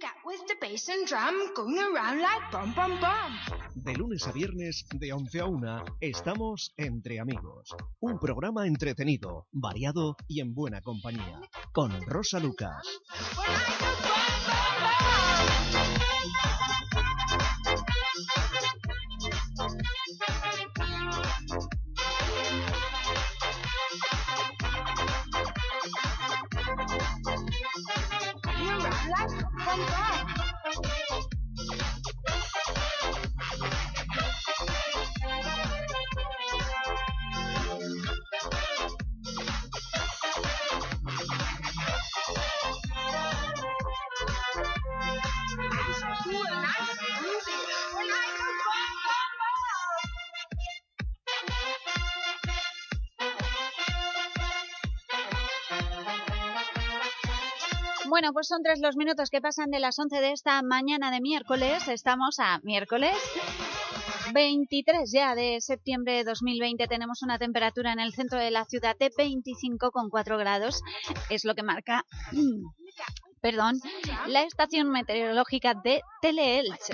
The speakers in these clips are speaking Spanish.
cat with the bass and drum going around like bum bum bum. De lunes a viernes, de 11 a 1, estamos Entre Amigos. Un programa entretenido, variado y en buena compañía. Con Rosa Lucas. Bueno, pues son 3 los minutos que pasan de las 11 de esta mañana de miércoles. Estamos a miércoles 23 ya de septiembre de 2020. Tenemos una temperatura en el centro de la ciudad de 25,4 grados. Es lo que marca... la estación meteorológica de Teleelch.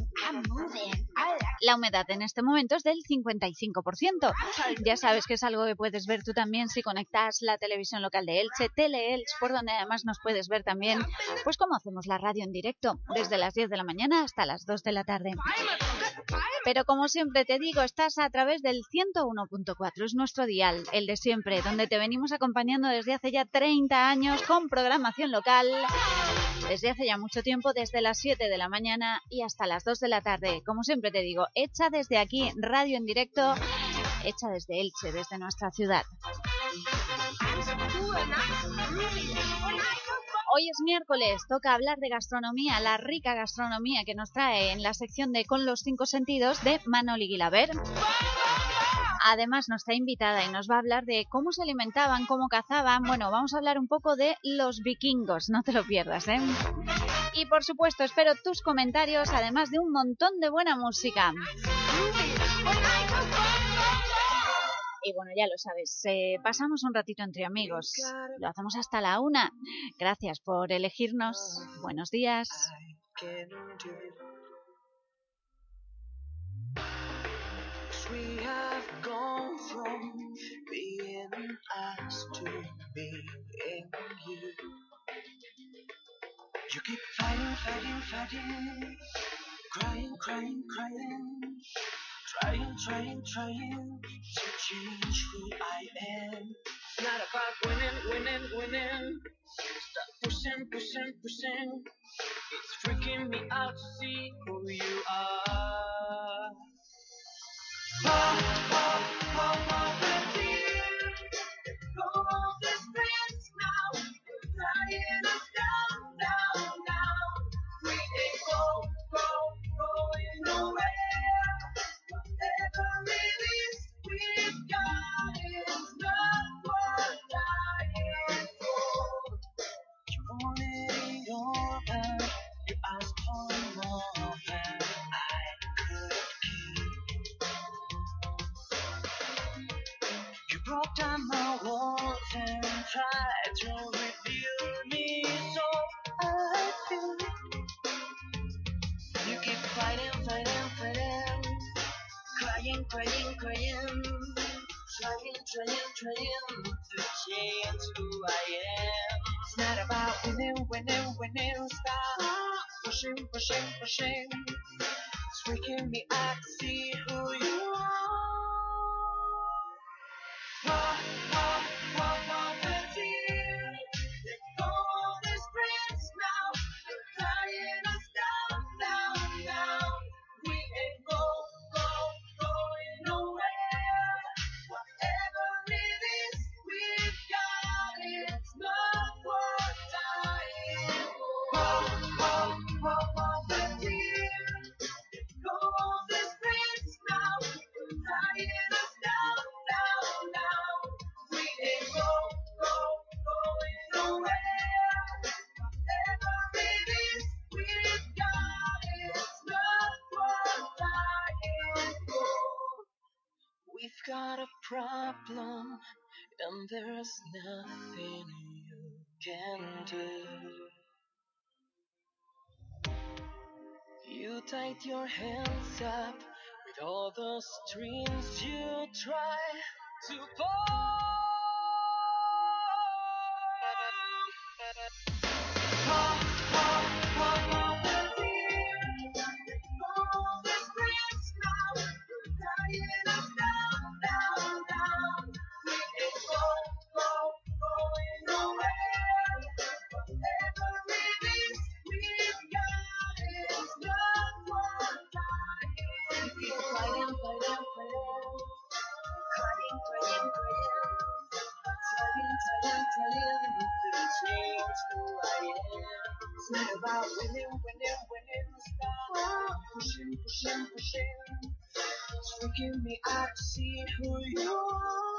La humedad en este momento es del 55%. Ya sabes que es algo que puedes ver tú también si conectas la televisión local de Elche, Teleelch, por donde además nos puedes ver también, pues cómo hacemos la radio en directo, desde las 10 de la mañana hasta las 2 de la tarde. Pero como siempre te digo, estás a través del 101.4, es nuestro dial, el de siempre, donde te venimos acompañando desde hace ya 30 años con programación local, desde hace ya mucho tiempo, desde las 7 de la mañana y hasta las 2 de la tarde. Como siempre te digo, hecha desde aquí, radio en directo, hecha desde Elche, desde nuestra ciudad. Hoy es miércoles, toca hablar de gastronomía, la rica gastronomía que nos trae en la sección de Con los 5 sentidos de Manoli Guilaber. Además nos está invitada y nos va a hablar de cómo se alimentaban, cómo cazaban. Bueno, vamos a hablar un poco de los vikingos, no te lo pierdas, ¿eh? Y por supuesto espero tus comentarios, además de un montón de buena música. Y bueno, ya lo sabes, pasamos un ratito entre amigos, lo hacemos hasta la 1. Gracias por elegirnos, buenos días. We have gone from being us to being you. You keep fighting, fighting, fighting, crying, crying, crying, trying to change who I am. It's not about winning. Stop pushing. It's freaking me out to see who you are. The tears go off the streets now. We're tying us down. We ain't going nowhere. Whatever it is we've got is not worth dying for. You wanted it all, but you asked for more than I could give. You broke down my walls and tried to reveal me, so I feel. You keep fighting, crying, trying to change who I am. It's not about winning, stop pushing. It's freaking me out to see who you are. The tears that go on the streets now, they're tying us down. We ain't going nowhere. Whatever it is we've got, it's not worth dying for. The tears that go on the streets now, they're tying us down. We ain't going nowhere. Whatever it is we've got, it's not worth dying for. We've got a problem, and there's nothing you can do. tight your hands up with all the strings you try to pull. It's not about winning, pushing. It's freaking me out to see who you are.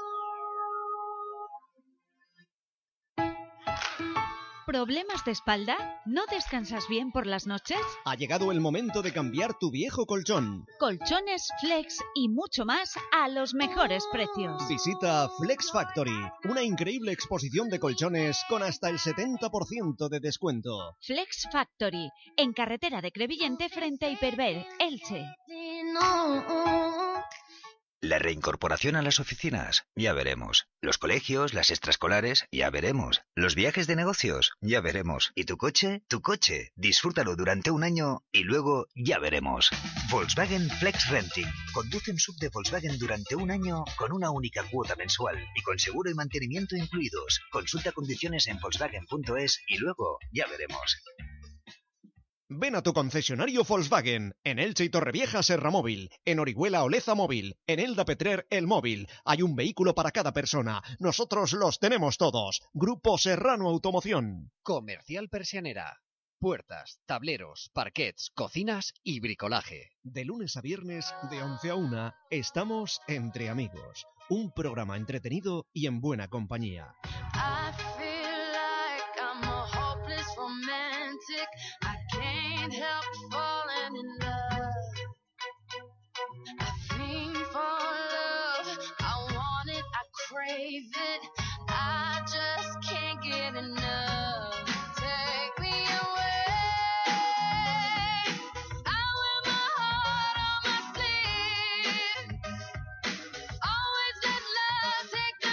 ¿Problemas de espalda? ¿No descansas bien por las noches? Ha llegado el momento de cambiar tu viejo colchón. Colchones, flex y mucho más a los mejores precios. Visita Flex Factory, una increíble exposición de colchones con hasta el 70% de descuento. Flex Factory, en carretera de Crevillente frente a Hiperver, Elche. La reincorporación a las oficinas, ya veremos. Los colegios, las extraescolares, ya veremos. Los viajes de negocios, ya veremos. ¿Y tu coche? Tu coche. Disfrútalo durante un año y luego ya veremos. Volkswagen Flex Renting. Conduce un SUV de Volkswagen durante un año con una única cuota mensual y con seguro y mantenimiento incluidos. Consulta condiciones en Volkswagen.es y luego ya veremos. Ven a tu concesionario Volkswagen, en Elche y Torrevieja Serra Móvil, en Orihuela Oleza Móvil, en Elda Petrer El Móvil. Hay un vehículo para cada persona. Nosotros los tenemos todos. Grupo Serrano Automoción. Comercial Persianera. Puertas, tableros, parquets, cocinas y bricolaje. De lunes a viernes, de 11 a 1, estamos Entre Amigos. Un programa entretenido y en buena compañía. I feel like I'm a hopeless romantic. I can't help falling in love. I think for love, I want it, I crave it. I just can't get enough. Take me away. I wear my heart on my sleeve. Always let love take the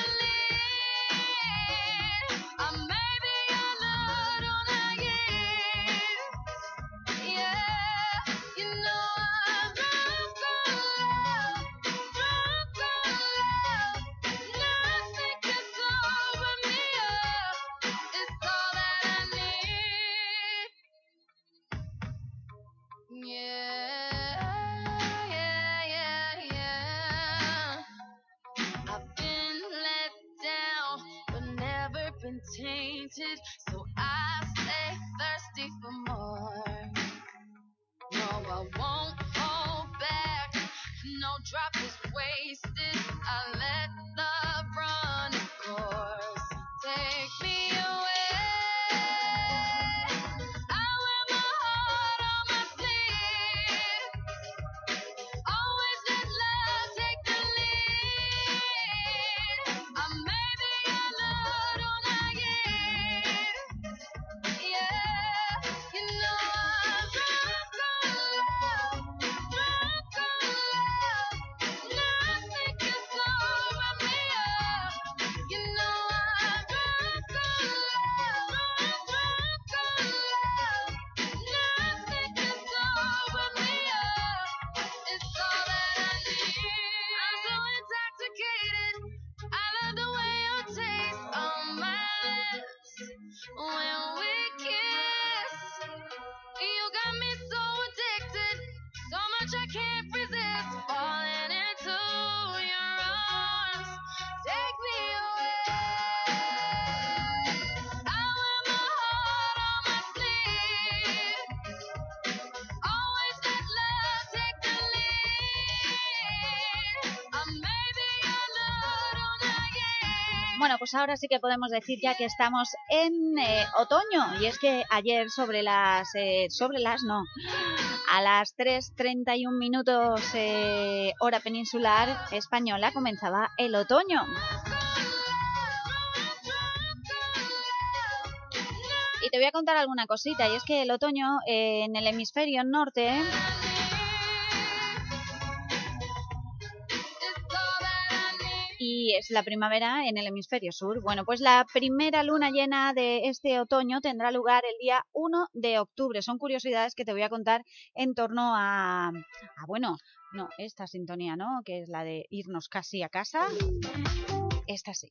lead. Maybe I love don't I give. Yeah, you know I'm drunk on love. Nothing can sober me up. It's all that I need. Yeah. I've been let down, but never been tainted. So I stay thirsty for more. No, I won't hold back. No drop is wasted. I let love run its course. Take me away. I wear my heart on my sleeve. Always let love take the lead. Maybe I love don't I give. Yeah, you know I'm drunk on love. Nothing can sober me up. You know I'm drunk on love. Nothing can sober me up. It's all that I need. I'm so intoxicated. I love the way you taste on my lips when we kiss. You got me so addicted, so much I can't resist. Falling into your arms, take me away. I wear my heart on my sleeve. Always let love take the lead. Maybe I love don't I give. Bueno, pues ahora sí que podemos decir ya que estamos en otoño. Y es que ayer a las 3:31 minutos hora peninsular española comenzaba el otoño. Y te voy a contar alguna cosita, y es que el otoño en el hemisferio norte y es la primavera en el hemisferio sur. Bueno, pues la primera luna llena de este otoño tendrá lugar el día 1 de octubre. Son curiosidades que te voy a contar en torno a bueno, no, esta sintonía, ¿no? Que es la de irnos casi a casa. Esta sí.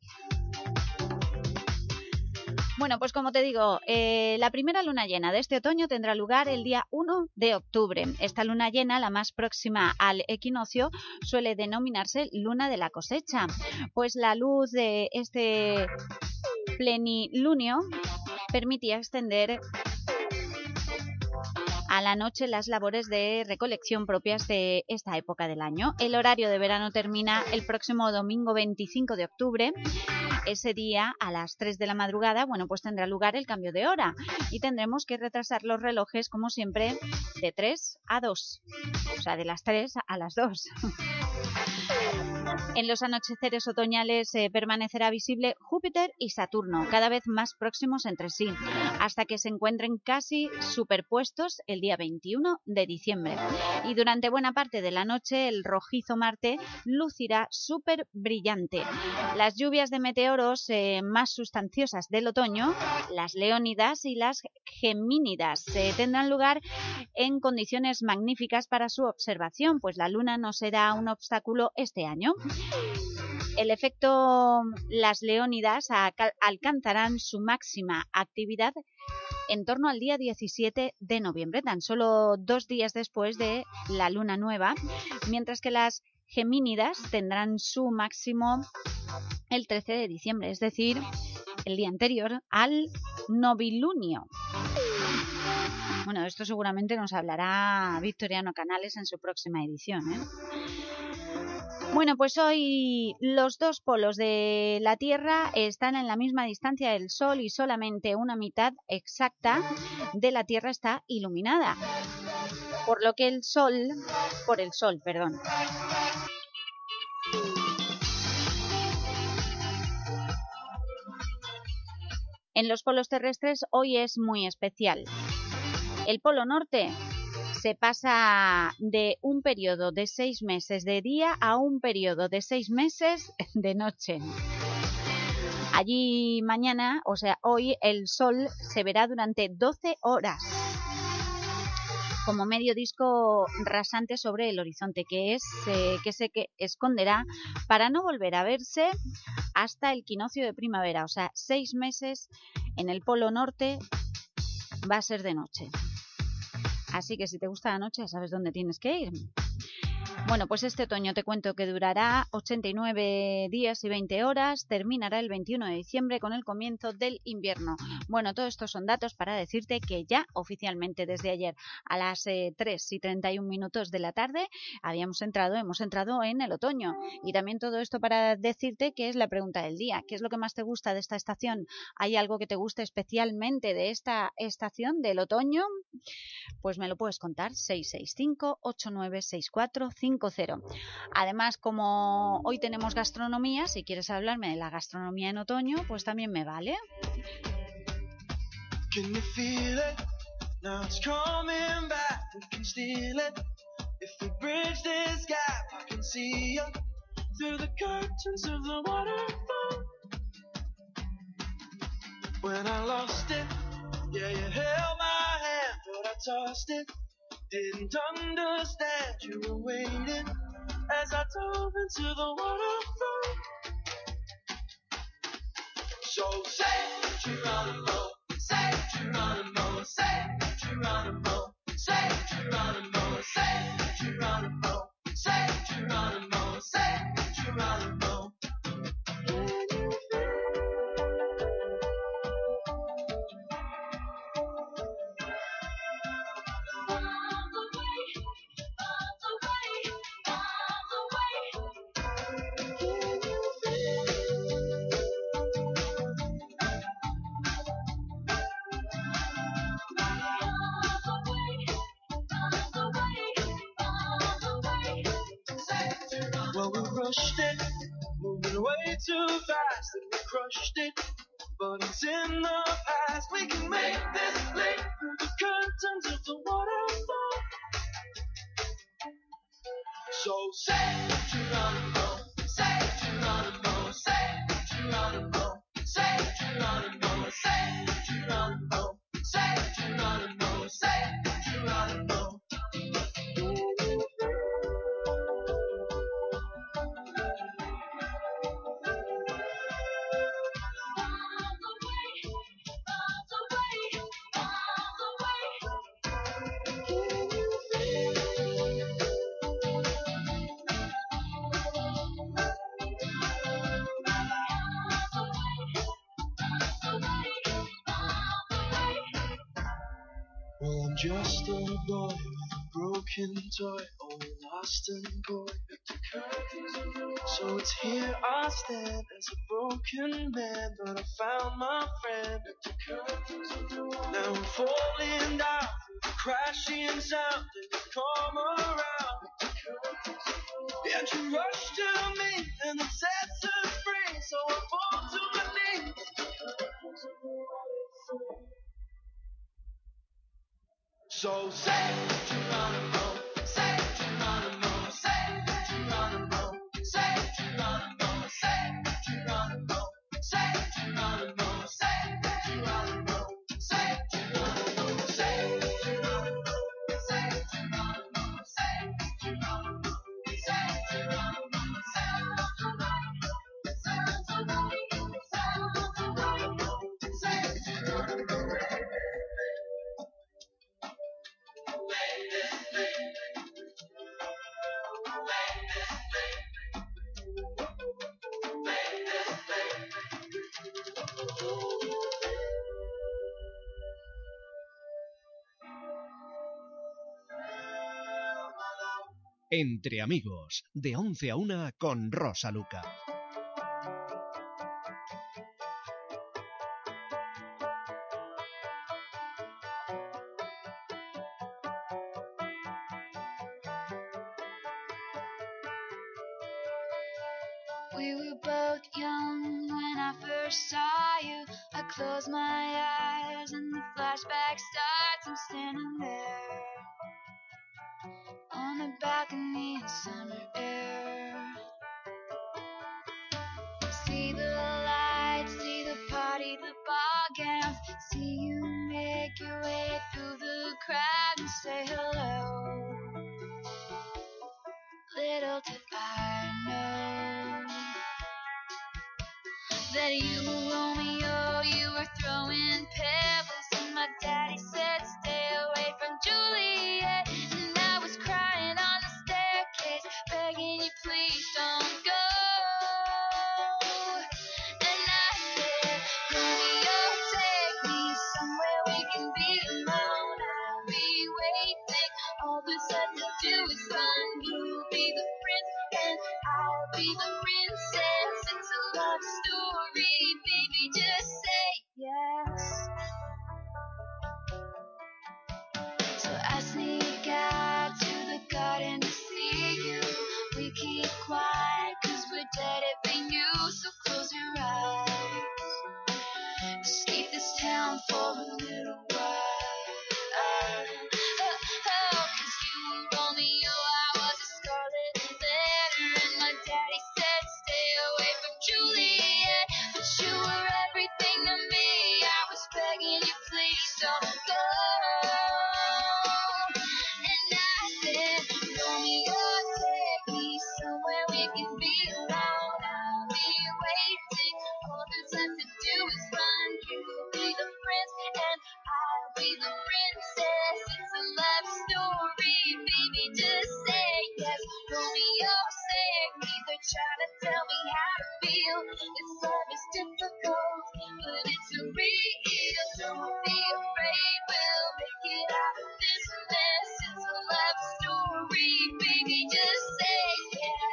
Bueno, pues como te digo, la primera luna llena de este otoño tendrá lugar el día 1 de octubre. Esta luna llena, la más próxima al equinoccio, suele denominarse luna de la cosecha, pues la luz de este plenilunio permitía extender a la noche las labores de recolección propias de esta época del año. El horario de verano termina el próximo domingo 25 de octubre. Ese día, a las 3 de la madrugada, bueno, pues tendrá lugar el cambio de hora y tendremos que retrasar los relojes, como siempre, de 3 a 2. O sea, de las 3 a las 2. En los anocheceres otoñales permanecerá visible Júpiter y Saturno, cada vez más próximos entre sí, hasta que se encuentren casi superpuestos el día 21 de diciembre. Y durante buena parte de la noche el rojizo Marte lucirá súper brillante. Las lluvias de meteoros más sustanciosas del otoño, las Leónidas y las Gemínidas, tendrán lugar en condiciones magníficas para su observación, pues la Luna no será un obstáculo este año. El efecto las Leónidas alcanzarán su máxima actividad en torno al día 17 de noviembre, tan solo 2 días después de la luna nueva, mientras que las Gemínidas tendrán su máximo el 13 de diciembre, es decir, el día anterior al novilunio. Bueno, de esto seguramente nos hablará Victoriano Canales en su próxima edición, ¿eh? Bueno, pues hoy los dos polos de la Tierra están en la misma distancia del Sol y solamente una mitad exacta de la Tierra está iluminada, por lo que el Sol, perdón. En los polos terrestres hoy es muy especial. El polo norte se pasa de un periodo de 6 meses de día a un periodo de 6 meses de noche. Allí mañana, o sea, hoy el sol se verá durante 12 horas como medio disco rasante sobre el horizonte, que se esconderá para no volver a verse hasta el equinoccio de primavera. O sea, 6 meses en el polo norte va a ser de noche. Así que si te gusta la noche ya sabes dónde tienes que ir. Bueno, pues este otoño te cuento que durará 89 días y 20 horas, terminará el 21 de diciembre con el comienzo del invierno. Bueno, todos estos son datos para decirte que ya oficialmente desde ayer a las 3:31 de la tarde hemos entrado en el otoño. Y también todo esto para decirte que es la pregunta del día. ¿Qué es lo que más te gusta de esta estación? ¿Hay algo que te guste especialmente de esta estación del otoño? Pues me lo puedes contar, 665-896450. Además, como hoy tenemos gastronomía, si quieres hablarme de la gastronomía en otoño, pues también me vale. Can you feel it? Now it's coming back. We can steal it. If we bridge this gap, I can see you through the curtains of the waterfall. When I lost it, yeah, you held my hand, but I tossed it. Didn't understand you were waiting as I dove into the waterfall. So say Geronimo, say Geronimo, say Geronimo, say Geronimo, say Geronimo, say Geronimo, say Geronimo. Well, we rushed it, moving way too fast, and we crushed it, but it's in the past. We can make this leap through the curtains of the waterfall. So say Geronimo, say Geronimo. Well, I'm just a boy with a broken toy, all lost and coy. So it's here I stand as a broken man, but I found my friend. Now I'm falling down, crashing sound, and you come around. And you rush to me, and it sets us free, so I fall to my knees. So say Geronimo, say Geronimo, say Geronimo, say Geronimo, say Geronimo, say Geronimo, say Geronimo, say Geronimo, say Geronimo, say Geronimo, say Geronimo, say Entre amigos, de 11 a 1 con Rosa Luca. We were both young when I first saw you. I close my eyes and the flashback starts. I'm standing there on a balcony in summer air. See the lights, see the party, the ball gowns. See you make your way through the crowd and say hello. Little did I know that you were Romeo, you were throwing pebbles, and my daddy said stay away from Juliet, and I was crying on the staircase, begging you please don't go. And I said, Romeo, take me somewhere we can be alone. I'll be waiting, all that's left to do is run. You'll be the prince and I'll be the princess. It's a love story, baby, just say yes. So I sneak out to the garden to see you. We keep quiet cause we're dead if we knew. So close your eyes, escape this town for a little while. Cause you were Romeo, I was a scarlet letter, and my daddy said stay away from Juliet, but you were everything to me. I was begging you please don't go. And I said, Romeo, take me somewhere we can be alone. I'll be waiting, all that's left to do is run. You'll be the prince and I'll be the princess. It's a love story, baby, just say yes. Romeo, save me, they're trying to tell me how to feel. This love is difficult, but it's real. Don't be afraid, we'll make it out of this mess. It's a love story, baby, just say yes.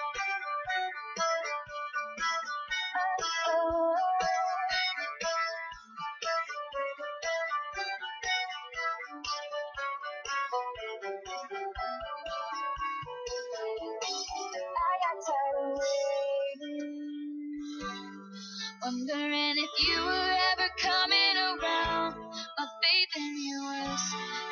I got tired of waiting, wondering if you were ever coming around. My faith in you was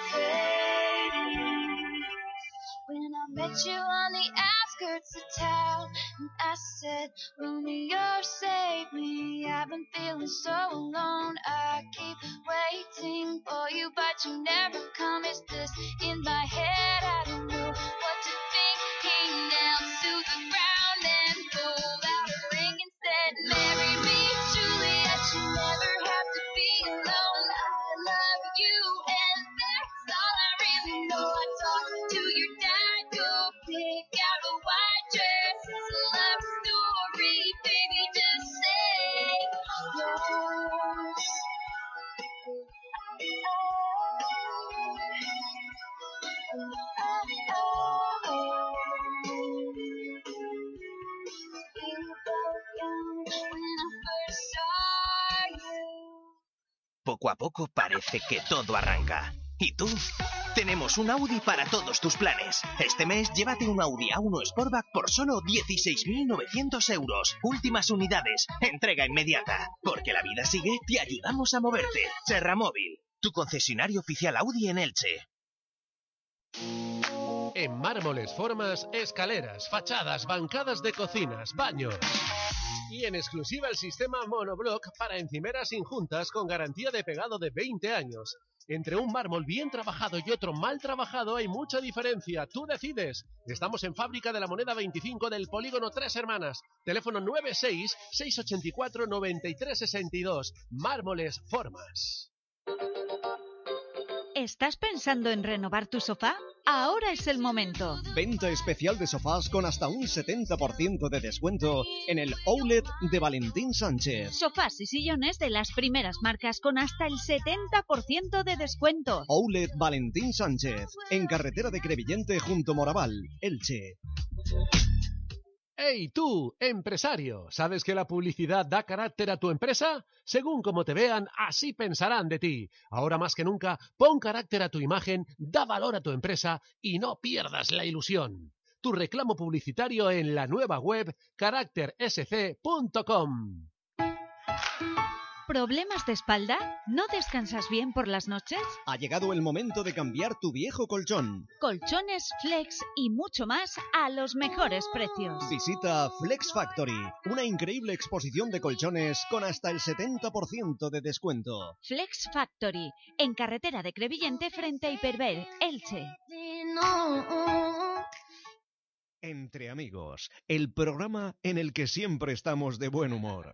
fading when I met you on the outskirts of town, and I said, Romeo, save me, I've been feeling so alone. I keep waiting for you, but you never come. Is this in my head? I don't know what to think. He knelt to the ground and pulled out a ring and said, marry me, Juliet, you never have to be alone. I love you and that's all I really know. I talked to your dad, you'll pick out a white dress. It's a love story, baby, just say yes. Poco a poco parece que todo arranca. ¿Y tú? Tenemos un Audi para todos tus planes. Este mes llévate un Audi A1 Sportback por solo 16.900 euros. Últimas unidades, entrega inmediata. Porque la vida sigue, te ayudamos a moverte. Serramóvil, tu concesionario oficial Audi en Elche. En Mármoles Formas, escaleras, fachadas, bancadas de cocinas, baños. Y en exclusiva el sistema monoblock para encimeras injuntas con garantía de pegado de 20 años. Entre un mármol bien trabajado y otro mal trabajado hay mucha diferencia. Tú decides. Estamos en Fábrica de la Moneda 25 del Polígono Tres Hermanas. Teléfono 96-684-9362. Mármoles Formas. ¿Estás pensando en renovar tu sofá? Ahora es el momento. Venta especial de sofás con hasta un 70% de descuento en el Outlet de Valentín Sánchez. Sofás y sillones de las primeras marcas con hasta el 70% de descuento. Outlet Valentín Sánchez, en carretera de Crevillente junto Moraval, Elche. ¡Hey tú, empresario! ¿Sabes que la publicidad da carácter a tu empresa? Según como te vean, así pensarán de ti. Ahora más que nunca, pon carácter a tu imagen, da valor a tu empresa y no pierdas la ilusión. Tu reclamo publicitario en la nueva web caractersc.com. ¿Problemas de espalda? ¿No descansas bien por las noches? Ha llegado el momento de cambiar tu viejo colchón. Colchones, flex y mucho más a los mejores precios. Visita Flex Factory, una increíble exposición de colchones con hasta el 70% de descuento. Flex Factory, en carretera de Crevillente frente a Hiperver, Elche. Entre amigos, el programa en el que siempre estamos de buen humor.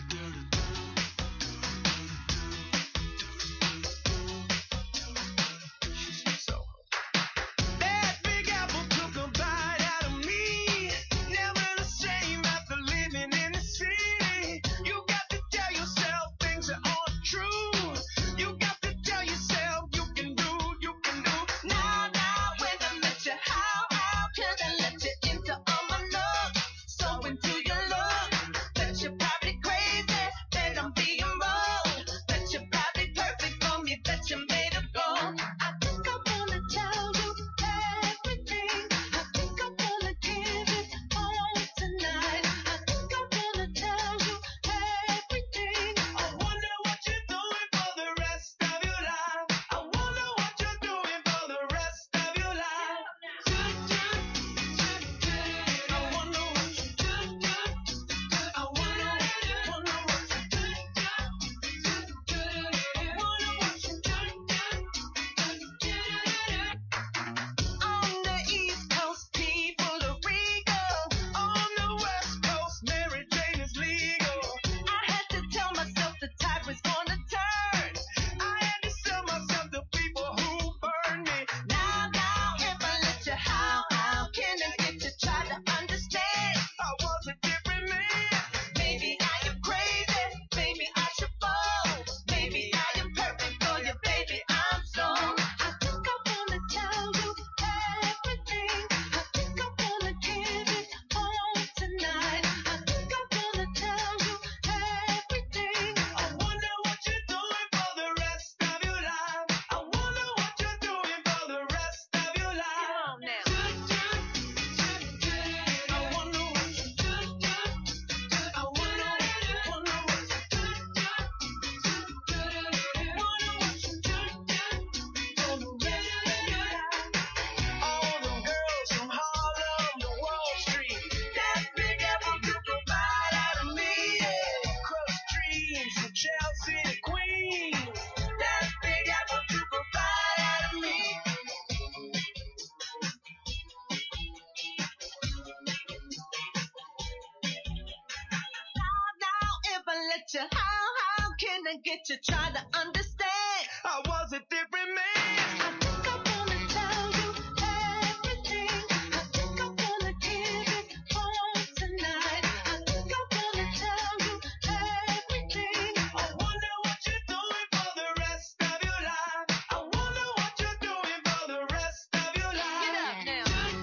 How can I get you? Try to understand. I was a different man. I think I'm gonna tell you everything. I think I'm gonna give it all tonight. I think I'm gonna tell you everything. I wonder what you're doing for the rest of your life. I wonder what you're doing for the rest of your life. Get up now.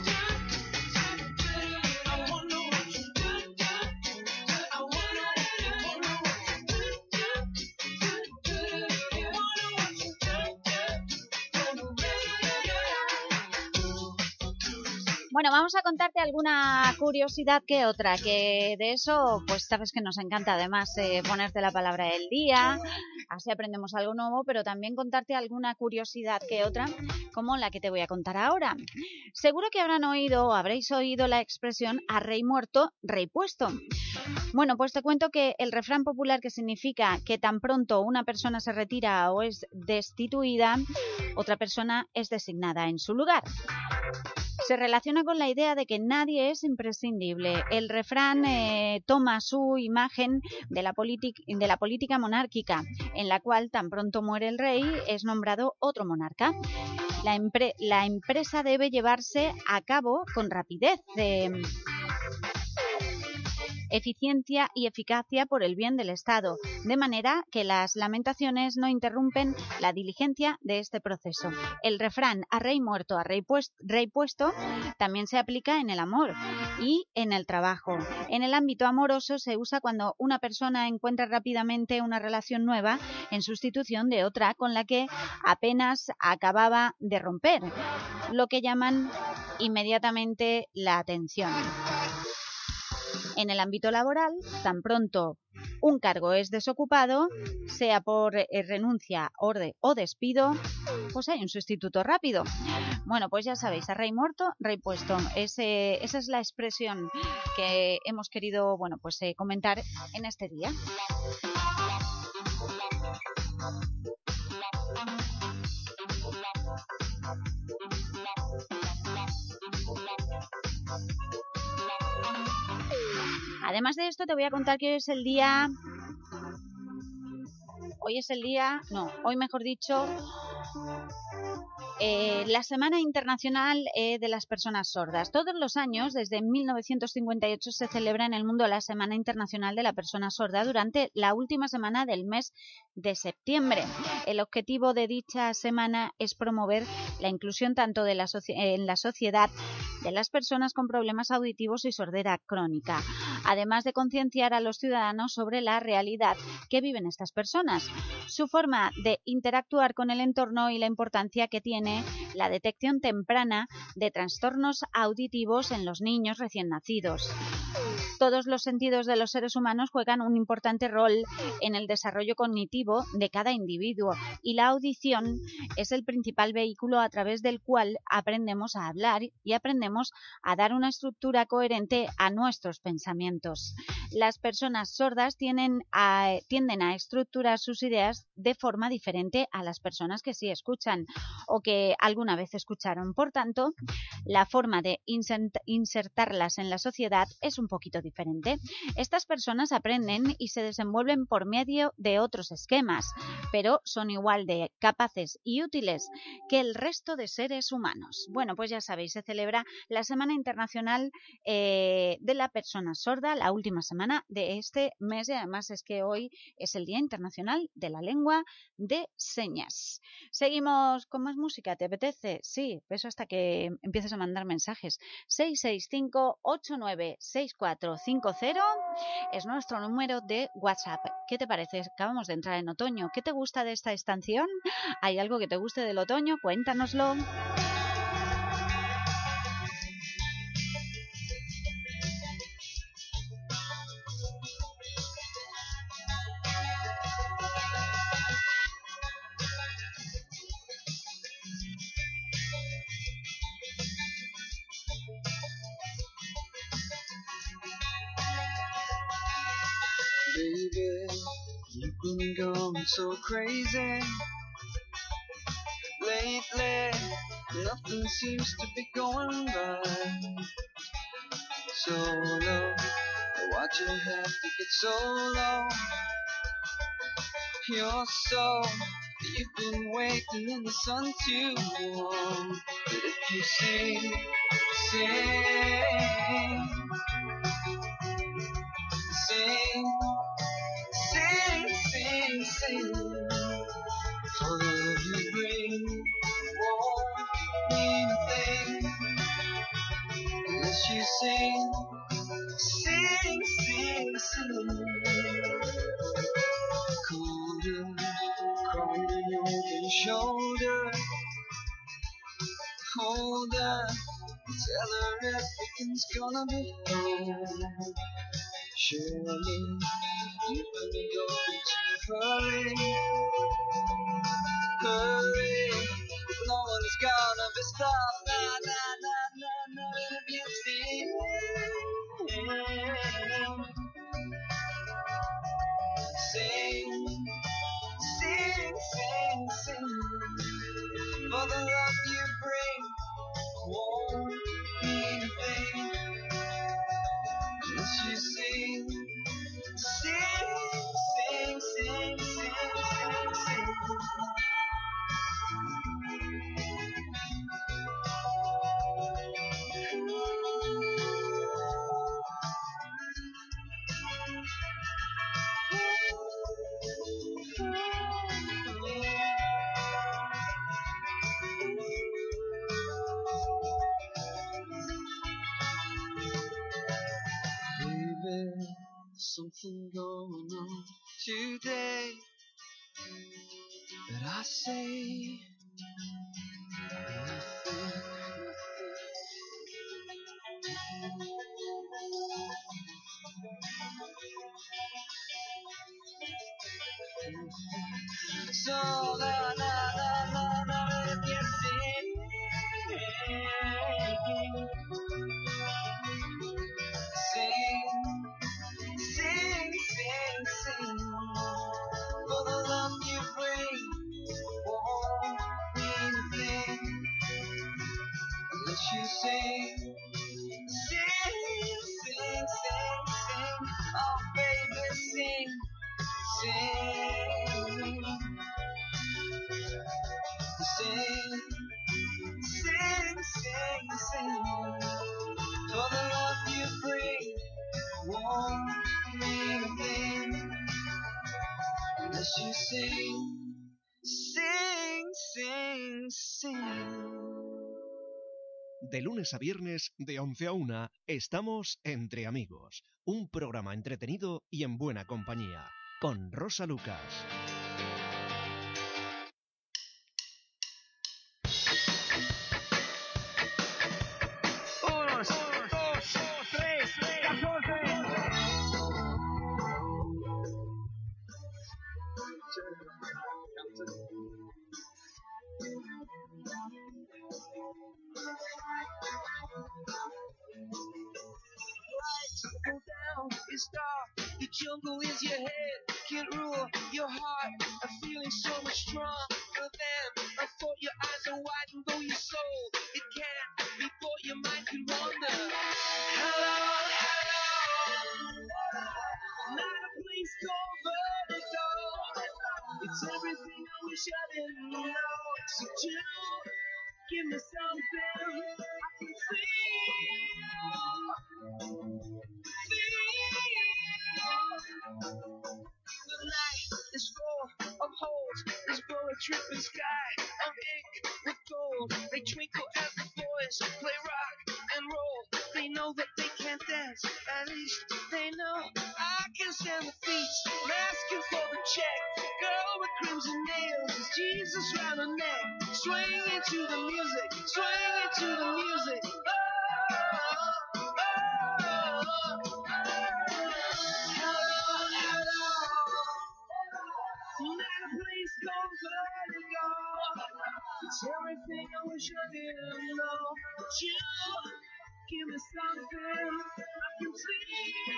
I wonder what you do. I wonder what you do. Bueno, vamos a contarte alguna curiosidad que otra, que de eso, pues sabes que nos encanta además ponerte la palabra del día, así aprendemos algo nuevo, pero también contarte alguna curiosidad que otra, como la que te voy a contar ahora. Seguro que habréis oído la expresión a rey muerto, rey puesto. Bueno, pues te cuento que el refrán popular que significa que tan pronto una persona se retira o es destituida, otra persona es designada en su lugar. Se relaciona con la idea de que nadie es imprescindible. El refrán toma su imagen de la política monárquica, en la cual tan pronto muere el rey es nombrado otro monarca. La empresa debe llevarse a cabo con rapidez, eficiencia y eficacia por el bien del Estado, de manera que las lamentaciones no interrumpen la diligencia de este proceso. El refrán a rey muerto, a rey puesto también se aplica en el amor y en el trabajo. En el ámbito amoroso se usa cuando una persona encuentra rápidamente una relación nueva en sustitución de otra con la que apenas acababa de romper, lo que llaman inmediatamente la atención. En el ámbito laboral, tan pronto un cargo es desocupado, sea por renuncia o despido, pues hay un sustituto rápido. Bueno, pues ya sabéis, a rey muerto, rey puesto. Esa es la expresión que hemos querido, bueno, pues comentar en este día. Además de esto, te voy a contar que hoy mejor dicho, la Semana Internacional de las Personas Sordas. Todos los años, desde 1958, se celebra en el mundo la Semana Internacional de la Persona Sorda durante la última semana del mes de septiembre. El objetivo de dicha semana es promover la inclusión tanto en la sociedad de las personas con problemas auditivos y sordera crónica, además de concienciar a los ciudadanos sobre la realidad que viven estas personas, su forma de interactuar con el entorno y la importancia que tiene la detección temprana de trastornos auditivos en los niños recién nacidos. Todos los sentidos de los seres humanos juegan un importante rol en el desarrollo cognitivo de cada individuo y la audición es el principal vehículo a través del cual aprendemos a hablar y aprendemos a dar una estructura coherente a nuestros pensamientos. Las personas sordas tienden a estructurar sus ideas de forma diferente a las personas que sí escuchan o que alguna vez escucharon. Por tanto, la forma de insertarlas en la sociedad es un poquito diferente. Estas personas aprenden y se desenvuelven por medio de otros esquemas, pero son igual de capaces y útiles que el resto de seres humanos. Bueno, pues ya sabéis, se celebra la Semana Internacional de la Persona Sorda, la última semana de este mes, y además es que hoy es el Día Internacional de la Lengua de Señas. Seguimos con más música, ¿te apetece? Sí, eso hasta que empieces a mandar mensajes. 665-896450 es nuestro número de WhatsApp. ¿Qué te parece? Acabamos de entrar en otoño. ¿Qué te gusta de esta estación? ¿Hay algo que te guste del otoño? Cuéntanoslo. Baby, you've been going so crazy lately. Nothing seems to be going right. So low, why'd you have to get so low? You're so, you've been waiting in the sun too long. But if you sing, sing, sing, sing, sing, sing, for the love you bring won't mean a thing unless you sing, sing, sing, sing. Colder, crawling over your shoulder, colder, Tell her everything's gonna be fine. Surely, you've been going too hurry. Hurry, no one's gonna be stopped. Nah, nah, nah, nah, nah, if you see. Sing, sing, sing, sing. For the love you bring won't be in vain. Unless you sing, sing, sing, sing, sing, sing, sing. Baby, something going on today that I say so la la la la la if you sing, sing, sing, sing, sing. For the love you bring won't mean a thing unless you sing, sing, sing, sing, sing. Oh baby, sing, sing, sing, sing, sing, sing. For the love you bring won't mean a thing unless you sing, sing, sing, sing. De lunes a viernes, de 11 a 1, estamos Entre Amigos, un programa entretenido y en buena compañía, con Rosa Lucas. Go down, it's dark, the jungle is your head, can't rule your heart, I'm feeling so much stronger than before. Your eyes are wide and though your soul, it can't, before your mind can wander. Hello, hello, not a place called vertigo, it's everything I wish I didn't know, so do give me something I can the night is full of holes, there's bullet dripping sky of ink with gold. They twinkle as the boys play rock and roll. They know that they can't dance, at least they know I can stand the feet. I'm asking for the check, girl with crimson nails, is Jesus round her neck. Swing into the music, swing into the music. Oh, oh, oh, oh. Not a place called vertigo. It's everything I wish I didn't know. But you give me something I can feel.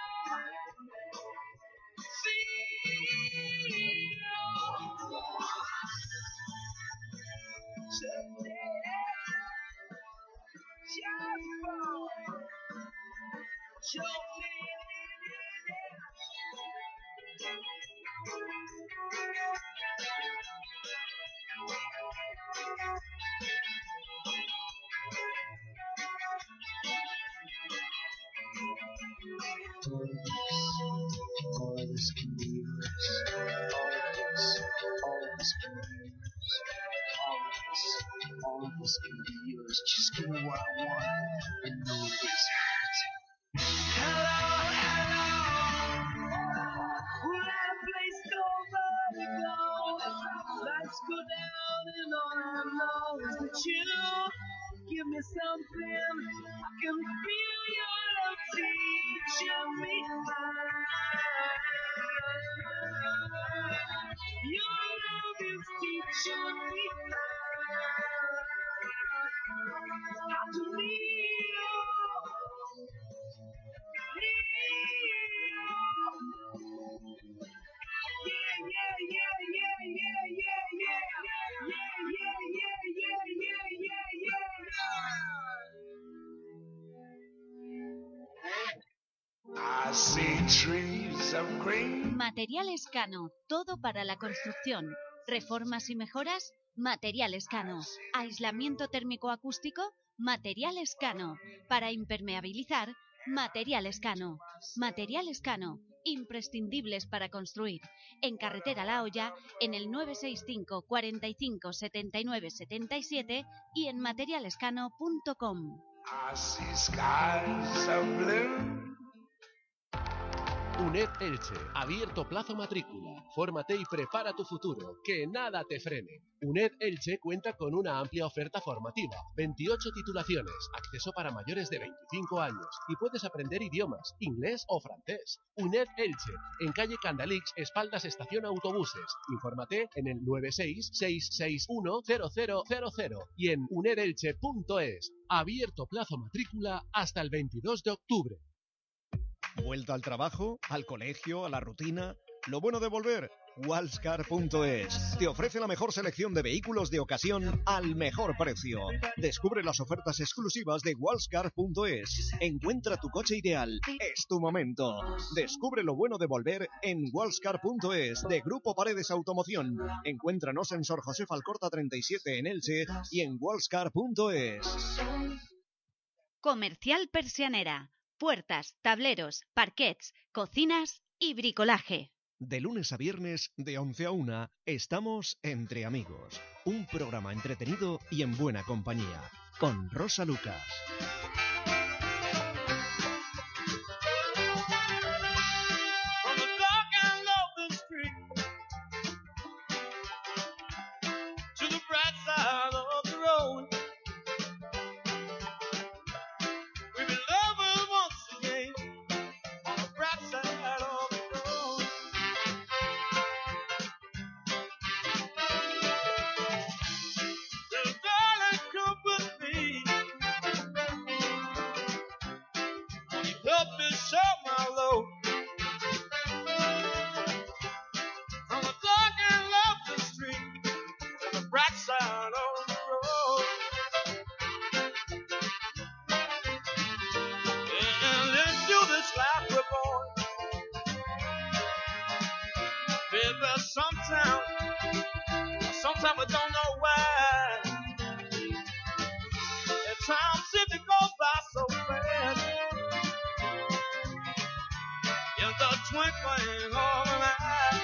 All of this can be yours. All of this can be yours. Just give me what I want and know this hurt. Hello, hello. We're at a place called vertigo. Lights go down and all I know is that you give me me something. I can feel your love teaching me your love is teaching me how to need I see trees of green. Materiales Cano, todo para la construcción. Reformas y mejoras, Materiales Cano. Aislamiento térmico acústico, Materiales Cano. Para impermeabilizar, Materiales Cano. Materiales Cano, imprescindibles para construir. En Carretera La Hoya, en el 965 45 79 77 y en materialescano.com. I see skies of blue. UNED Elche, abierto plazo matrícula. Fórmate y prepara tu futuro, que nada te frene. UNED Elche cuenta con una amplia oferta formativa, 28 titulaciones, acceso para mayores de 25 años y puedes aprender idiomas, inglés o francés. UNED Elche, en calle Candalix, espaldas estación autobuses. Infórmate en el 96-661-0000 y en unedelche.es. Abierto plazo matrícula hasta el 22 de octubre. ¿Vuelta al trabajo, al colegio, a la rutina? Lo bueno de volver, Wallscar.es te ofrece la mejor selección de vehículos de ocasión al mejor precio. Descubre las ofertas exclusivas de Wallscar.es. Encuentra tu coche ideal, es tu momento. Descubre lo bueno de volver en Wallscar.es de Grupo Paredes Automoción. Encuéntranos en Sor José Falcorta 37 en Elche y en Wallscar.es. Comercial Persianera. Puertas, tableros, parquets, cocinas y bricolaje. De lunes a viernes, de 11 a 1, estamos Entre Amigos. Un programa entretenido y en buena compañía. Con Rosa Lucas. Sometimes we don't know why. At times it goes by so fast. In the twinkling of an eye.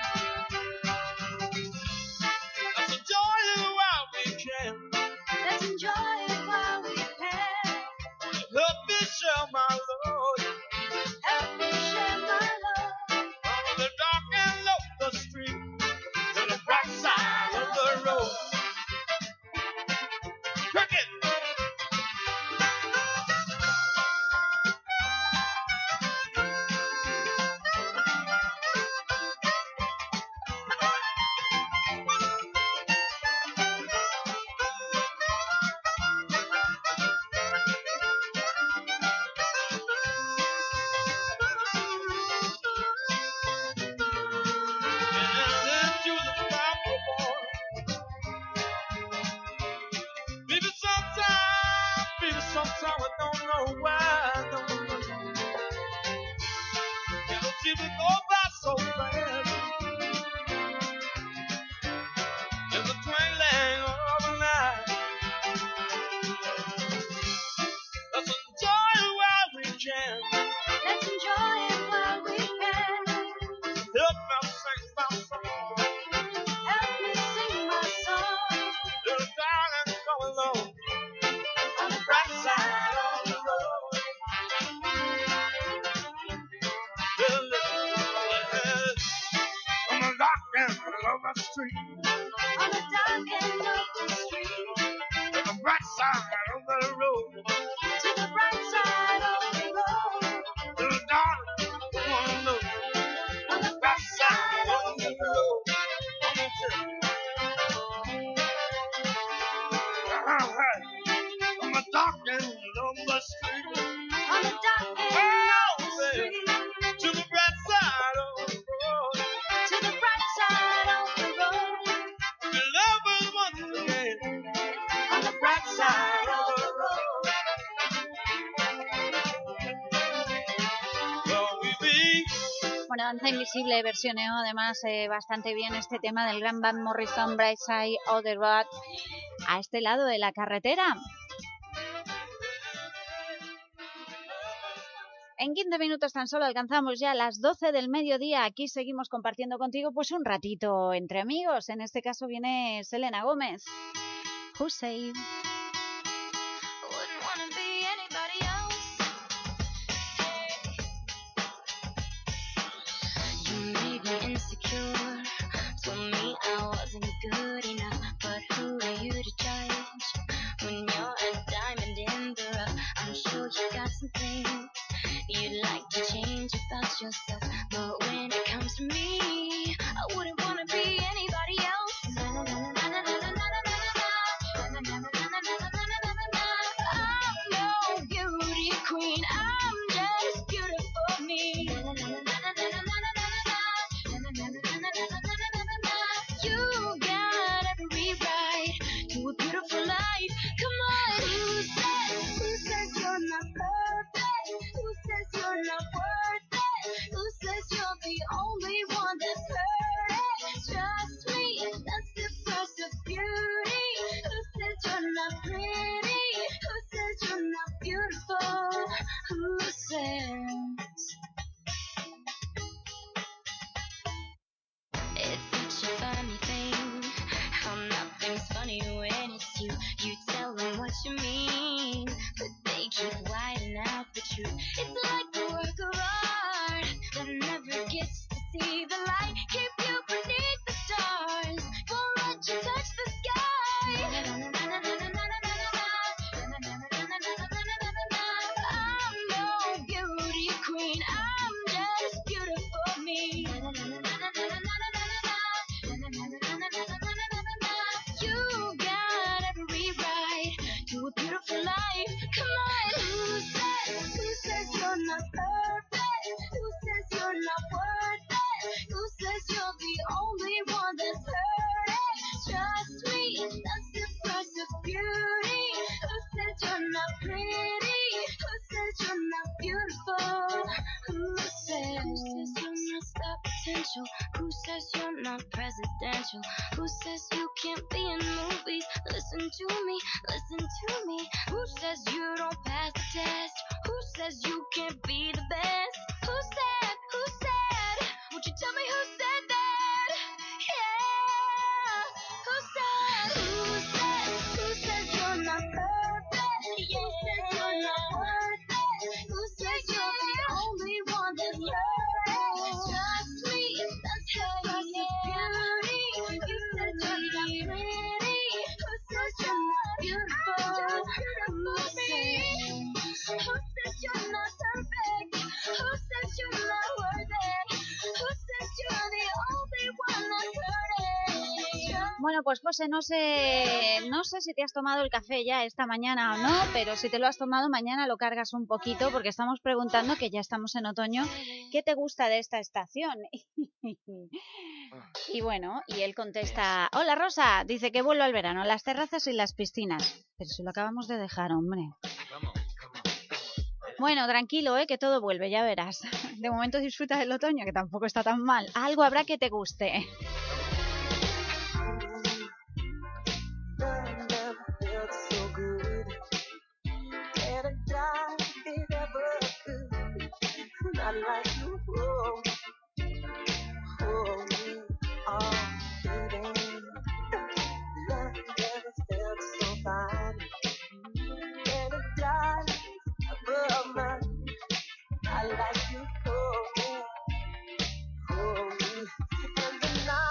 Let's enjoy it while we can. Let's enjoy it while we can. Help me share my load. Help me share my love. From the dark and low street to the bright side of the road. Cricket! Sometimes I don't know why. It go by so fast. In the twinkling of an eye. Let's enjoy it while we can. Let's enjoy it while we can. Help me sing my song. Help me sing my song. Little darling, come along. On the bright side of the road. On the dark end of the street. On the dark end of the street. On the bright side of the the road. To the right side of the road. Little darling, you wanna know. On the right side of the road. I'm gonna tell you. On the dark end of the street. On the dark end of the street. To the right side of the road. To the right side of the road. The lovers once again. On the right side of the road. Well, we be. Bueno, Danza Invisible versioneó además bastante bien este tema del gran Van Morrison, Bright Side of the Road, a este lado de la carretera. En 15 minutos tan solo alcanzamos ya las 12 del mediodía. Aquí seguimos compartiendo contigo pues un ratito entre amigos. En este caso viene Selena Gómez. Who Say? Wouldn't wanna be anybody else. You made me insecure. Told me I wasn't good enough. But who are you to judge? When you're a diamond in the rough, I'm sure you got some things you'd like to change about yourself. But when it comes to me, I wouldn't wanna be anybody else. I'm no beauty queen, I'm just beautiful me. You got every right to a beautiful life. Come on. Who says you're not perfect? Who says you're not worth it? Who says you're the only one that's hurting? Trust me, that's the price of beauty. Who says you're not pretty? Who says you're not beautiful? Who says? It's such a funny thing how nothing's funny when it's you. You tell them what you mean, but they keep whiting out the truth. It's like a work of art that never gets to see the light. Keep you beneath the stars, won't let you touch the sky. I'm no beauty queen, I'm just beautiful me. You got every right to a beautiful life. Come on. Who says you're not perfect? Who says you're not worth it? Who says you're the only one that's hurting? Trust me, that's the price of beauty. Who says you're not pretty? Who says you're not beautiful? Who says you're not got potential? Who says you're not presidential? Who says you can't be in movies? Listen to me, listen to me. Who says you don't pass the test? Who says you can't be the best? Who said? Who said? Would you tell me who said that? Yeah. Who said? Who says you're not perfect? Yeah. Who says you're not worth it? Who says you're the only one that's hurting? Trust me, that's how you see beauty. You said you're not pretty. Who says you're not beautiful? Who says you're not perfect? Who says you're not worth it? Who says you're the only one that's hurting? Bueno, pues José, no sé si te has tomado el café ya esta mañana o no, pero si te lo has tomado mañana lo cargas un poquito porque estamos preguntando, que ya estamos en otoño, ¿qué te gusta de esta estación? Y bueno, y él contesta, hola Rosa, dice que vuelvo al verano, las terrazas y las piscinas. Pero si lo acabamos de dejar, hombre. Bueno, tranquilo, que todo vuelve, ya verás. De momento disfruta del otoño, que tampoco está tan mal. Algo habrá que te guste. I like you, oh, oh, and the night.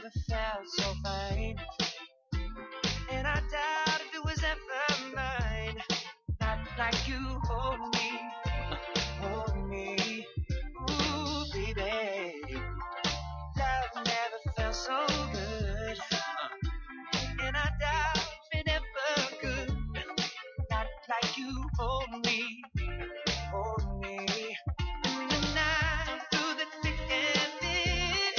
never felt so fine, and I doubt if it was ever mine. Not like you hold me, hold me. Ooh, baby, love never felt so good, and I doubt if it ever could. Not like you hold me, hold me. Through the night, through the thick and thin.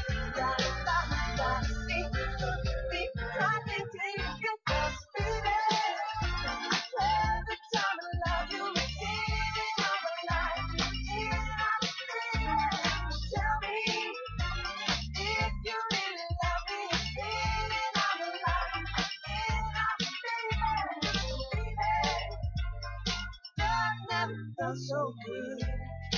Gotta see, I can take it, just baby. Every time I love you, it's in our life, in our feeling. Tell me if you really love me, it's in our life, in our feeling. Baby, love never felt so good.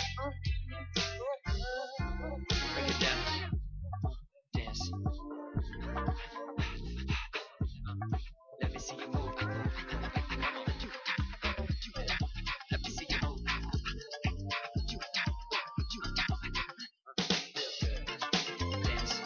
Break it down. Dance. Let me see you move. Let me see you move. Dance.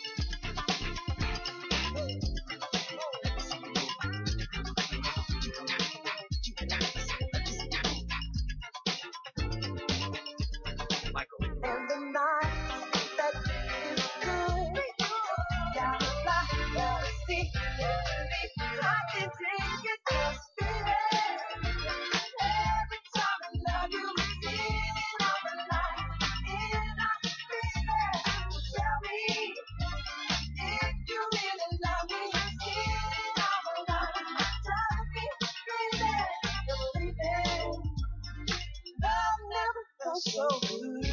Michael. And the night that is good. Gotta fly, gotta see. I can take it, just baby. Every time I love you, it's in our life, in our feeling. Tell me if you really love me, it's in our life. Tell me, baby, love never felt so good.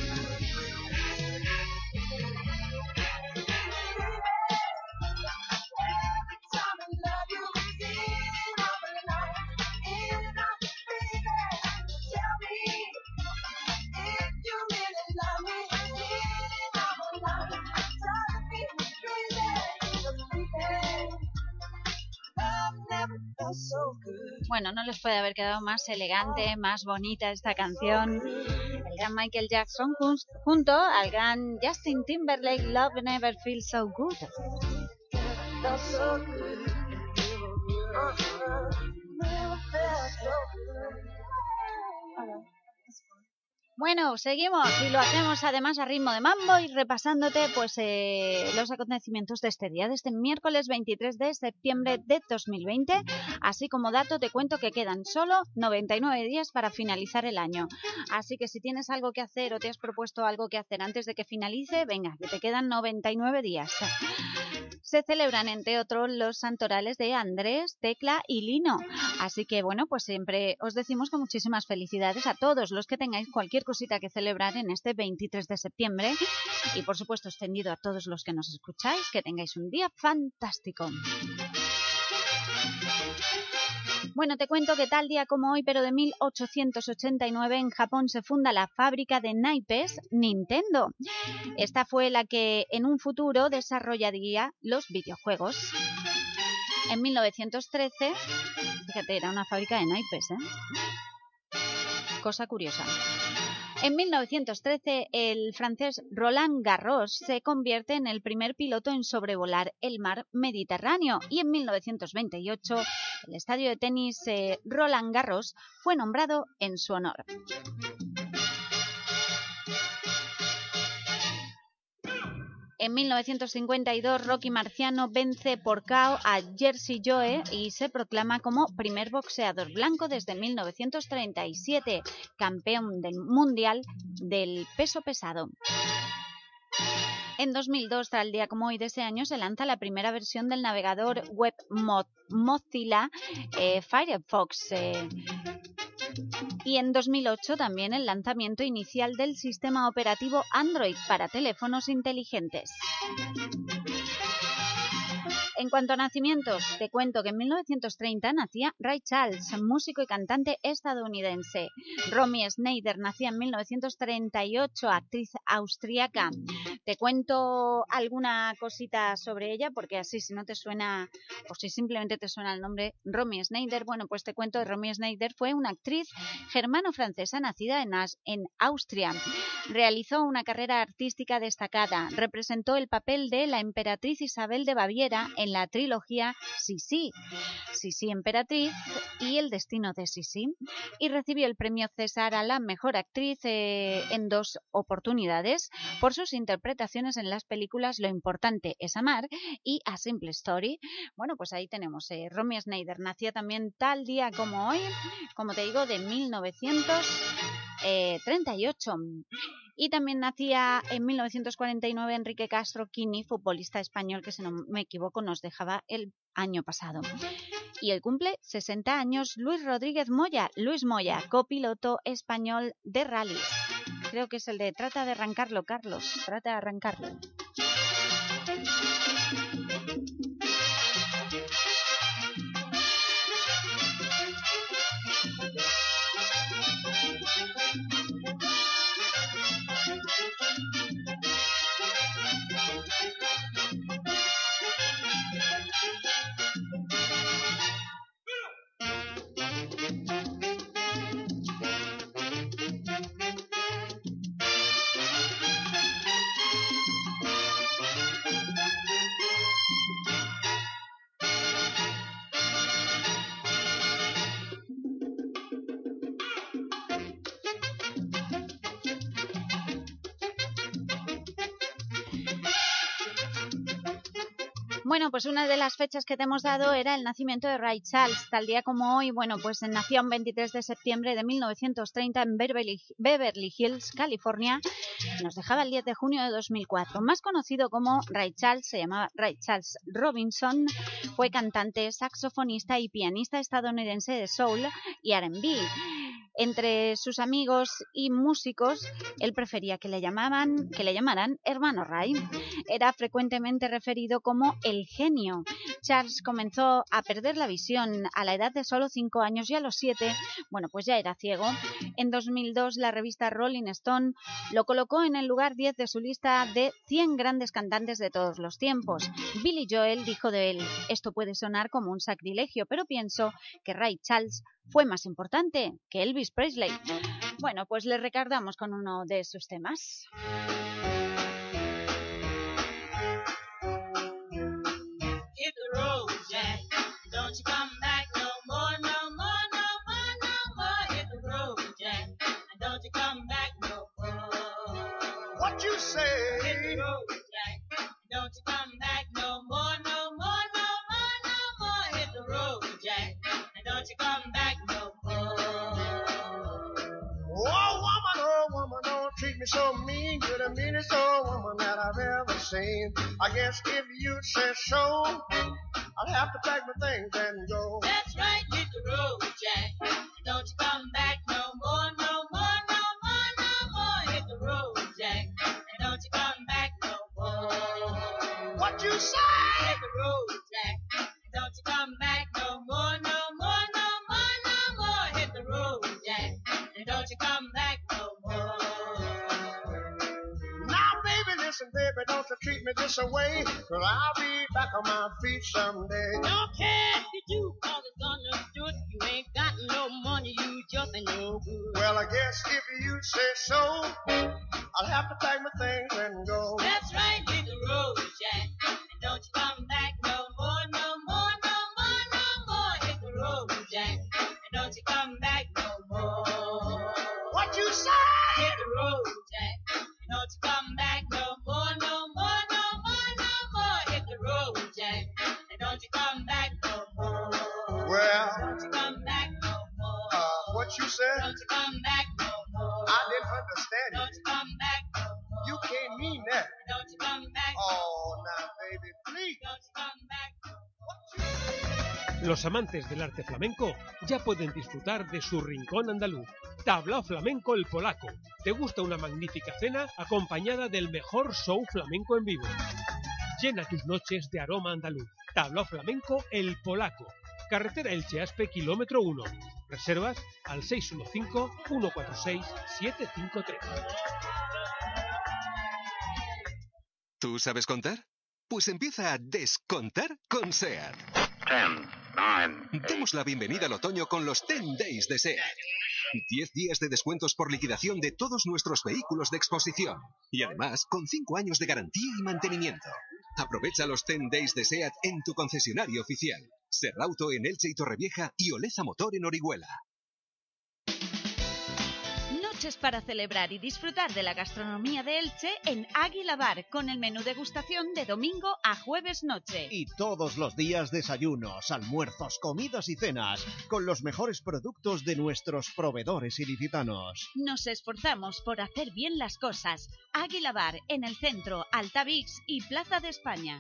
Every time I love you, it's in our life, in our feeling. Tell me if you really love me, it's in our life. Tell me, baby, love never felt so good. Bueno, no les puede haber quedado más elegante, más bonita esta canción. El gran Michael Jackson junto al gran Justin Timberlake, Love Never Feels So Good. Felt so good. Never felt so good. Bueno, seguimos y lo hacemos además a ritmo de mambo y repasándote pues los acontecimientos de este día, de este miércoles 23 de septiembre de 2020. Así como dato te cuento que quedan solo 99 días para finalizar el año. Así que si tienes algo que hacer o te has propuesto algo que hacer antes de que finalice, venga, que te quedan 99 días. Se celebran, entre otros, los santorales de Andrés, Tecla y Lino. Así que, bueno, pues siempre os decimos que muchísimas felicidades a todos los que tengáis cualquier cosita que celebrar en este 23 de septiembre. Y, por supuesto, extendido a todos los que nos escucháis, que tengáis un día fantástico. Bueno, te cuento que tal día como hoy, pero de 1889, en Japón se funda la fábrica de naipes Nintendo. Esta fue la que en un futuro desarrollaría los videojuegos. En 1913, fíjate, era una fábrica de naipes, cosa curiosa. En 1913, el francés Roland Garros se convierte en el primer piloto en sobrevolar el mar Mediterráneo y en 1928 el estadio de tenis Roland Garros fue nombrado en su honor. En 1952, Rocky Marciano vence por KO a Jersey Joe y se proclama como primer boxeador blanco desde 1937, campeón del mundial del peso pesado. En 2002, tal día como hoy de ese año, se lanza la primera versión del navegador web Mozilla Firefox. Y en 2008 también el lanzamiento inicial del sistema operativo Android para teléfonos inteligentes. En cuanto a nacimientos, te cuento que en 1930 nacía Ray Charles, músico y cantante estadounidense. Romy Schneider nacía en 1938, actriz austríaca. Te cuento alguna cosita sobre ella, porque así si no te suena, o si simplemente te suena el nombre Romy Schneider, bueno, pues te cuento que Romy Schneider fue una actriz germano-francesa nacida en Austria. Realizó una carrera artística destacada. Representó el papel de la emperatriz Isabel de Baviera en la trilogía Sisi, Sisi emperatriz y El destino de Sisi, y recibió el premio César a la mejor actriz en 2 oportunidades por sus interpretaciones en las películas Lo importante es amar y A Simple Story. Bueno, pues ahí tenemos Romy Schneider, nacía también tal día como hoy, como te digo, de 1938. Y también nacía en 1949 Enrique Castro Quini, futbolista español que, si no me equivoco, nos dejaba el año pasado. Y hoy cumple 60 años Luis Rodríguez Moya, Luis Moya, copiloto español de rally. Creo que es el de trata de arrancarlo, Carlos, trata de arrancarlo. Bueno, pues una de las fechas que te hemos dado era el nacimiento de Ray Charles, tal día como hoy. Bueno, pues nació un 23 de septiembre de 1930 en Beverly Hills, California. Nos dejaba el 10 de junio de 2004. Más conocido como Ray Charles, se llamaba Ray Charles Robinson, fue cantante, saxofonista y pianista estadounidense de soul y R&B. Entre sus amigos y músicos, él prefería que le llamaran hermano Ray. Era frecuentemente referido como el genio. Charles comenzó a perder la visión a la edad de solo 5 años y a los 7, bueno, pues ya era ciego. En 2002 la revista Rolling Stone lo colocó en el lugar 10 de su lista de 100 grandes cantantes de todos los tiempos. Billy Joel dijo de él: esto puede sonar como un sacrilegio, pero pienso que Ray Charles fue más importante que Elvis Presley. Bueno, pues le recordamos con uno de sus temas. Hit the road, Jack. Don't you come back no more, no more, no more, no more. Hit the road, Jack. And don't you come back no more. What you say? Hit the road, Jack. And don't you come back no more, no more, no more, no more. Hit the road, Jack. And don't you come back no more. Oh woman, don't treat me so mean. You're the meanest old woman that I've ever seen. I guess if you say so, I'll have to pack my things and go. That's right, hit the road, Jack. Don't you come back no more, no more, no more, no more. Hit the road, Jack. And don't you come back no more. What you say? Hit the road, Jack. Don't you come back no more, no more, no more, no more. Hit the road, Jack. And don't you come back no more. Now, baby, listen, baby, don't you treat me this away, 'cause I'll be back on my feet someday. Don't care if you do, 'cause it's understood. You ain't got no money, you just ain't no good. Well, I guess if you say so, I'll have to pack my things and go. That's right, hit the road, Jack. And don't you come back no more, no more, no more, no more. Hit the road, Jack. And don't you come back no more. What you say? Hit the road, Jack. And don't you come back no more, no more, no more, no more. Hit the road, Jack. And don't you come back no more. Well, don't you come back no more. What you said? Don't you come back no more. I didn't understand it. Don't you come back no more. You can't mean that. Don't you come back. Oh, now, baby, please. Don't you come back no more. Los amantes del arte flamenco ya pueden disfrutar de su rincón andaluz. Tablao Flamenco El Polaco. ¿Te gusta una magnífica cena acompañada del mejor show flamenco en vivo? Llena tus noches de aroma andaluz. Tablao flamenco El Polaco. Carretera Elche-Aspe, kilómetro 1. Reservas al 615-146-753. ¿Tú sabes contar? Pues empieza a descontar con SEAT. 10, 9, Damos la bienvenida al otoño con los 10 Days de SEAT. 10 días de descuentos por liquidación de todos nuestros vehículos de exposición. Y además, con 5 años de garantía y mantenimiento. Aprovecha los 10 Days de SEAT en tu concesionario oficial. Serrauto en Elche y Torrevieja y Oleza Motor en Orihuela. Noches para celebrar y disfrutar de la gastronomía de Elche en Águila Bar, con el menú degustación de domingo a jueves noche. Y todos los días desayunos, almuerzos, comidas y cenas, con los mejores productos de nuestros proveedores ilicitanos. Nos esforzamos por hacer bien las cosas. Águila Bar, en el centro, Altavix y Plaza de España.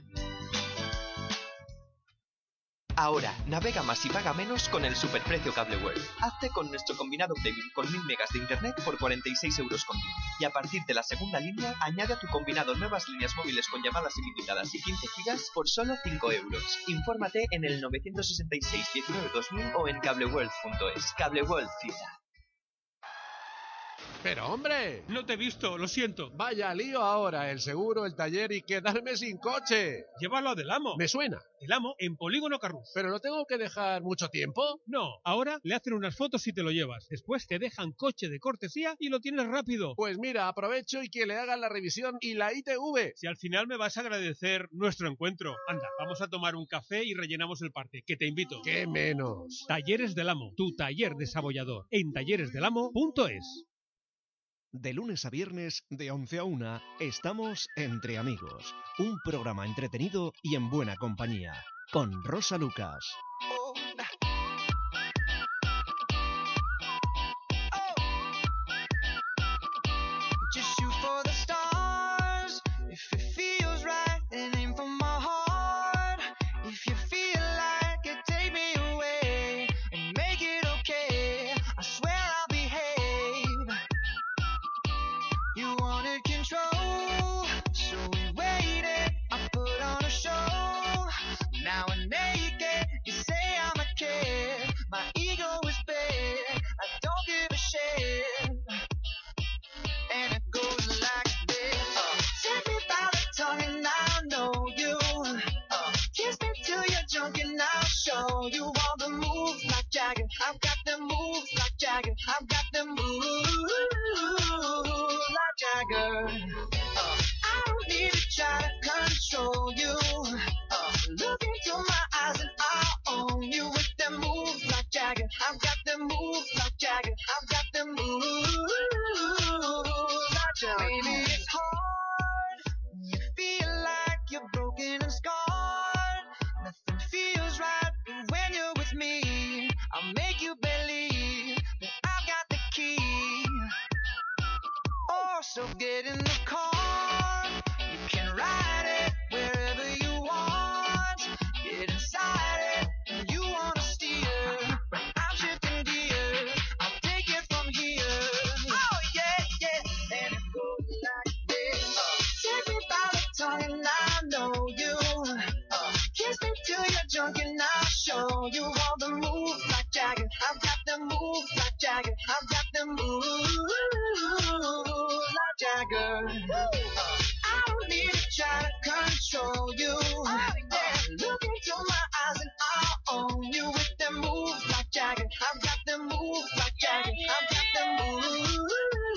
Ahora, navega más y paga menos con el superprecio Cable World. Hazte con nuestro combinado premium con 1000 megas de internet por 46 euros con 10. Y a partir de la segunda línea, añade a tu combinado nuevas líneas móviles con llamadas ilimitadas y 15 gigas por solo 5 euros. Infórmate en el 966 19 2000 o en cableworld.es. Cable World Fibra. Pero hombre, No te he visto, lo siento. vaya lío ahora, el seguro, el taller y quedarme sin coche. Llévalo a Del Amo. Me suena, Del Amo en Polígono Carrús. pero lo tengo que dejar mucho tiempo. No, ahora le hacen unas fotos y te lo llevas. Después te dejan coche de cortesía y lo tienes rápido. Pues mira, aprovecho y que le hagan la revisión y la ITV. Si al final me vas a agradecer nuestro encuentro. Anda, vamos a tomar un café y rellenamos el parte, que te invito. ¿Qué menos? Talleres Del Amo, tu taller desabollador, en talleresdelamo.es. De lunes a viernes, de 11 a 1, estamos Entre Amigos. Un programa entretenido y en buena compañía. Con Rosa Lucas. Just shoot for the stars. If it feels right, then aim for my heart. If you feel like it, take me away and make it okay. I swear I'll behave. You wanted control, so we waited. I put on a show. Now we're naked. You say I'm a kid. My ego is big. I don't give a shit. And it goes like this. Take me by the tongue and I'll know you. Kiss me till you're drunk and I'll show you all the moves like Jagger. I've got the moves like Jagger. I've got the moves like Jagger. I don't need to try to control you. Look into my eyes and I'll own you with the moves like Jagger. I've got the moves like Jagger. I've got the moves like Jagger. Baby, it's hard. You feel like you're broken and scarred. Nothing feels right, but when you're with me, I'll make you believe that I've got the key. Oh, so get in the car. You can ride it wherever you want. Get inside it, and you wanna steer. I'm shifting gears. I'll take it from here. Oh yeah, yeah, and it goes like this. Take me by the tongue and I know you. Kiss me till you're drunk and I'll show you all the moves like Jagger. I've got the moves like Jagger. I've got the moves like Jagger. I don't need to try to control you. Look into my eyes and I'll own you with the moves like Jagger. I've got the moves like Jagger. I've got the moves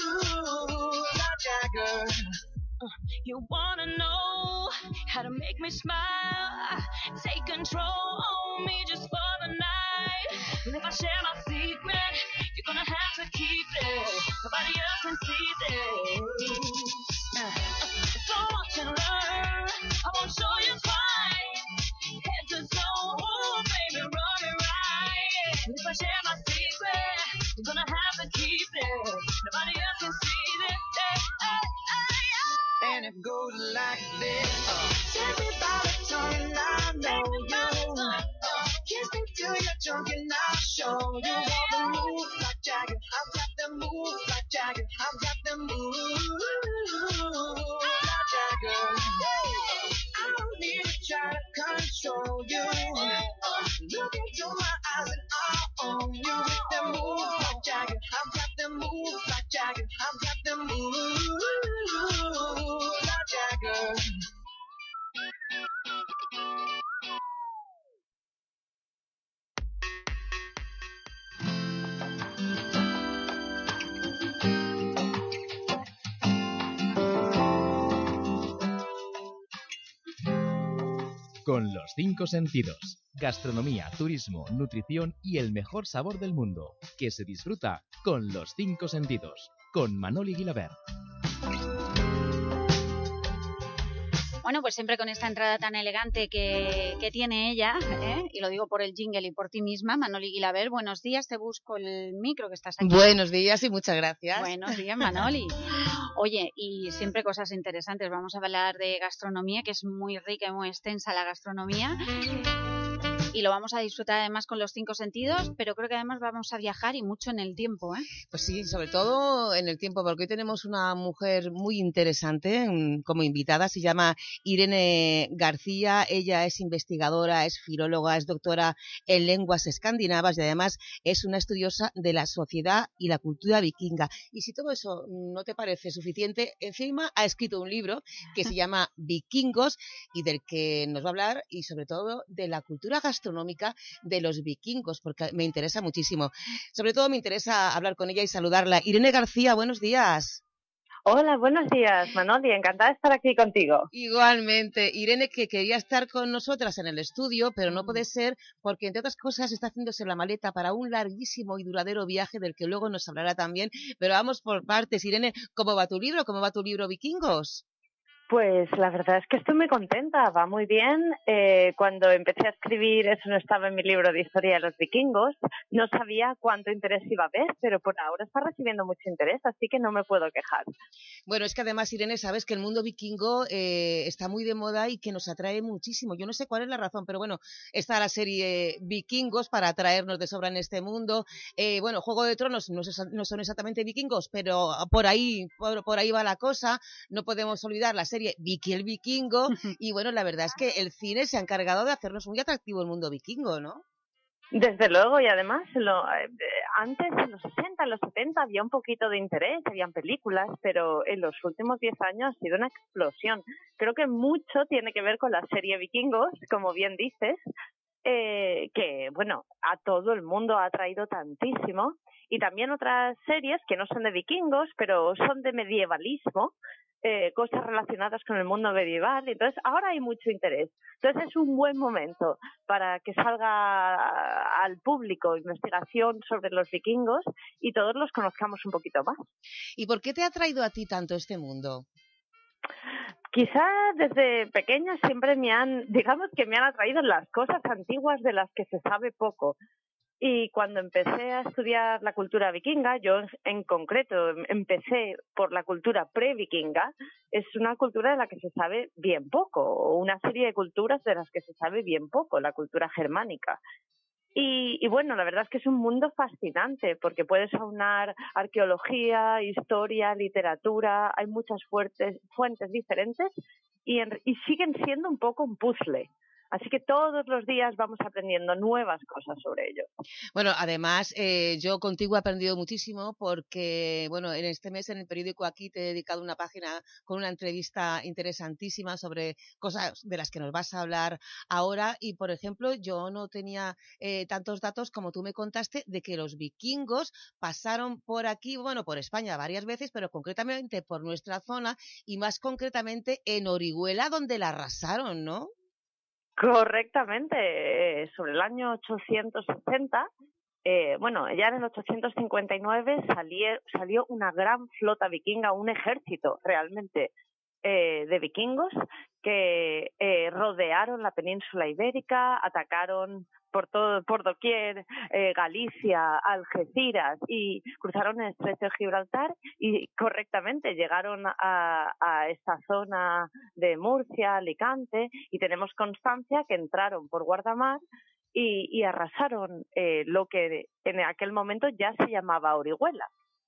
like Jagger. You wanna know how to make me smile? Take control on me just for the night. And if I share my secret, you're gonna have to keep it. Nobody else can see this. So watch and learn. I won't show you twice. Head to toe, oh baby, run it right. And if I share my secret, you're gonna have to keep it. Nobody else can see this. And it goes like this. Take me by the tongue and I know you. Kiss me till you're drunk and I'll show you all the moves like Jagger. I've got the moves like Jagger. I've got the moves like Jagger. I don't show you. Look into my eyes and I'll own you. Them moves like Jagger, I've got them moves like Jagger, I've got them moves like Jagger. Con los 5 sentidos. Gastronomía, turismo, nutrición y el mejor sabor del mundo. Que se disfruta con los 5 sentidos. Con Manoli Guilabert. Bueno, pues siempre con esta entrada tan elegante que tiene ella, y lo digo por el jingle y por ti misma, Manoli Guilabert, buenos días, te busco el micro que estás aquí. Buenos días y muchas gracias. Buenos días, Manoli. Oye, y siempre cosas interesantes, vamos a hablar de gastronomía, que es muy rica y muy extensa la gastronomía. Y lo vamos a disfrutar además con los 5 sentidos, pero creo que además vamos a viajar y mucho en el tiempo, ¿eh? Pues sí, sobre todo en el tiempo, porque hoy tenemos una mujer muy interesante como invitada, se llama Irene García, ella es investigadora, es filóloga, es doctora en lenguas escandinavas y además es una estudiosa de la sociedad y la cultura vikinga. Y si todo eso no te parece suficiente, encima ha escrito un libro que se llama Vikingos y del que nos va a hablar y sobre todo de la cultura gastronómica de los vikingos, porque me interesa muchísimo. Sobre todo me interesa hablar con ella y saludarla. Irene García, buenos días. Hola, buenos días, Manoli. Encantada de estar aquí contigo. Igualmente. Irene, que quería estar con nosotras en el estudio, pero no puede ser porque, entre otras cosas, está haciéndose la maleta para un larguísimo y duradero viaje del que luego nos hablará también. Pero vamos por partes. Irene, ¿cómo va tu libro? ¿Cómo va tu libro Vikingos? Pues la verdad es que estoy muy contenta, va muy bien. Cuando empecé a escribir, eso no estaba en mi libro de historia de los vikingos, no sabía cuánto interés iba a haber, pero por ahora está recibiendo mucho interés, así que no me puedo quejar. Bueno, es que además, Irene, sabes que el mundo vikingo está muy de moda y que nos atrae muchísimo. Yo no sé cuál es la razón, pero bueno, está la serie Vikingos para atraernos de sobra en este mundo. Bueno, Juego de Tronos no son exactamente vikingos, pero por ahí va la cosa. No podemos olvidar la serie Vicky el Vikingo, y bueno, la verdad es que el cine se ha encargado de hacernos muy atractivo el mundo vikingo, ¿no? Desde luego, y además, antes, en los 60, en los 70, había un poquito de interés, habían películas, pero en los últimos 10 años ha sido una explosión. Creo que mucho tiene que ver con la serie Vikingos, como bien dices, que, bueno, a todo el mundo ha atraído tantísimo, y también otras series que no son de vikingos, pero son de medievalismo, cosas relacionadas con el mundo medieval, entonces ahora hay mucho interés. Entonces es un buen momento para que salga al público investigación sobre los vikingos y todos los conozcamos un poquito más. ¿Y por qué te ha atraído a ti tanto este mundo? Quizá desde pequeña siempre me han atraído las cosas antiguas de las que se sabe poco. Y cuando empecé a estudiar la cultura vikinga, yo en concreto empecé por la cultura pre-vikinga, es una cultura de la que se sabe bien poco, o una serie de culturas de las que se sabe bien poco, la cultura germánica. Y bueno, la verdad es que es un mundo fascinante porque puedes aunar arqueología, historia, literatura, hay muchas fuentes diferentes y siguen siendo un poco un puzzle. Así que todos los días vamos aprendiendo nuevas cosas sobre ello. Bueno, además, yo contigo he aprendido muchísimo porque, bueno, en este mes en el periódico Aquí te he dedicado una página con una entrevista interesantísima sobre cosas de las que nos vas a hablar ahora. Y, por ejemplo, yo no tenía tantos datos como tú me contaste de que los vikingos pasaron por aquí, bueno, por España varias veces, pero concretamente por nuestra zona y más concretamente en Orihuela, donde la arrasaron, ¿no? Correctamente, sobre el año 860, ya en el 859 salió una gran flota vikinga, un ejército realmente de vikingos que rodearon la península ibérica, atacaron por doquier Galicia, Algeciras y cruzaron el estrecho de Gibraltar y correctamente llegaron a esta zona de Murcia, Alicante y tenemos constancia que entraron por Guardamar y arrasaron lo que en aquel momento ya se llamaba Orihuela.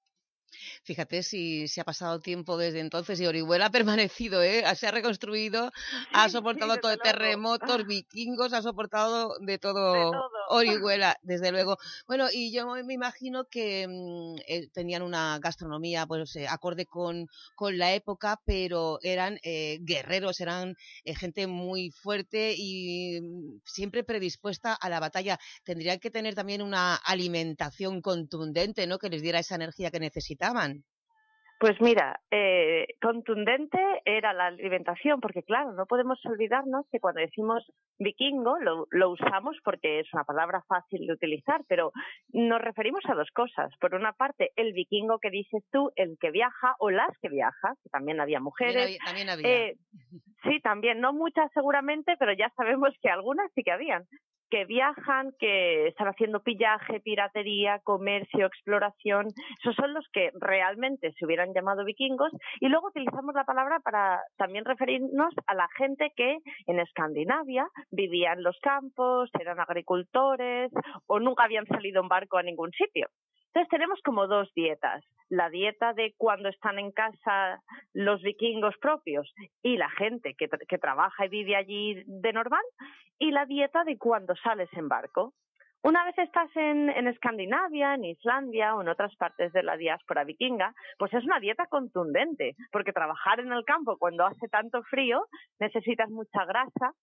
Fíjate si se ha pasado tiempo desde entonces y Orihuela ha permanecido, ¿eh? Se ha reconstruido, ha soportado todo terremotos, vikingos, ha soportado de todo Orihuela, desde luego. Bueno, y yo me imagino que tenían una gastronomía pues acorde con la época, pero eran guerreros, eran gente muy fuerte y siempre predispuesta a la batalla. Tendrían que tener también una alimentación contundente, ¿no? Que les diera esa energía que necesitaban. Pues mira, contundente era la alimentación, porque claro, no podemos olvidarnos que cuando decimos vikingo lo usamos porque es una palabra fácil de utilizar, pero nos referimos a dos cosas. Por una parte, el vikingo que dices tú, el que viaja o las que viajan, que también había mujeres. También había. Sí, también, no muchas seguramente, pero ya sabemos que algunas sí que habían. Que viajan, que están haciendo pillaje, piratería, comercio, exploración. Esos son los que realmente se hubieran llamado vikingos. Y luego utilizamos la palabra para también referirnos a la gente que en Escandinavia vivía en los campos, eran agricultores o nunca habían salido en barco a ningún sitio. Entonces tenemos como dos dietas, la dieta de cuando están en casa los vikingos propios y la gente que trabaja y vive allí de normal, y la dieta de cuando sales en barco. Una vez estás en Escandinavia, en Islandia o en otras partes de la diáspora vikinga, pues es una dieta contundente, porque trabajar en el campo cuando hace tanto frío necesitas mucha grasa,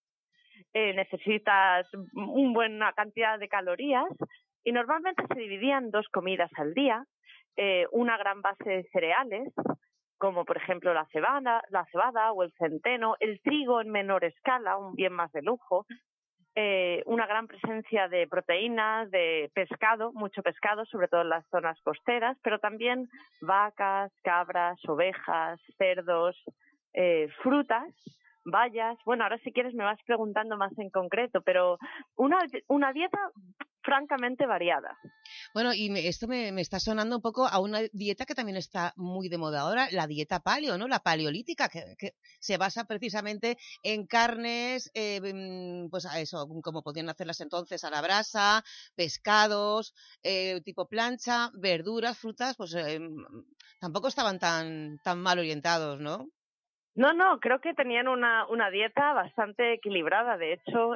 necesitas una buena cantidad de calorías. Y normalmente se dividían 2 comidas al día, una gran base de cereales, como por ejemplo la cebada o el centeno, el trigo en menor escala, un bien más de lujo, una gran presencia de proteínas, de pescado, mucho pescado, sobre todo en las zonas costeras, pero también vacas, cabras, ovejas, cerdos, frutas, bayas. Bueno, ahora si quieres me vas preguntando más en concreto, pero una dieta francamente variada. Bueno, y esto me está sonando un poco a una dieta que también está muy de moda ahora, la dieta paleo, ¿no? La paleolítica, que se basa precisamente en carnes, pues a eso, como podían hacerlas entonces a la brasa, pescados, tipo plancha, verduras, frutas, pues tampoco estaban tan mal orientados, ¿no? No, creo que tenían una dieta bastante equilibrada. De hecho,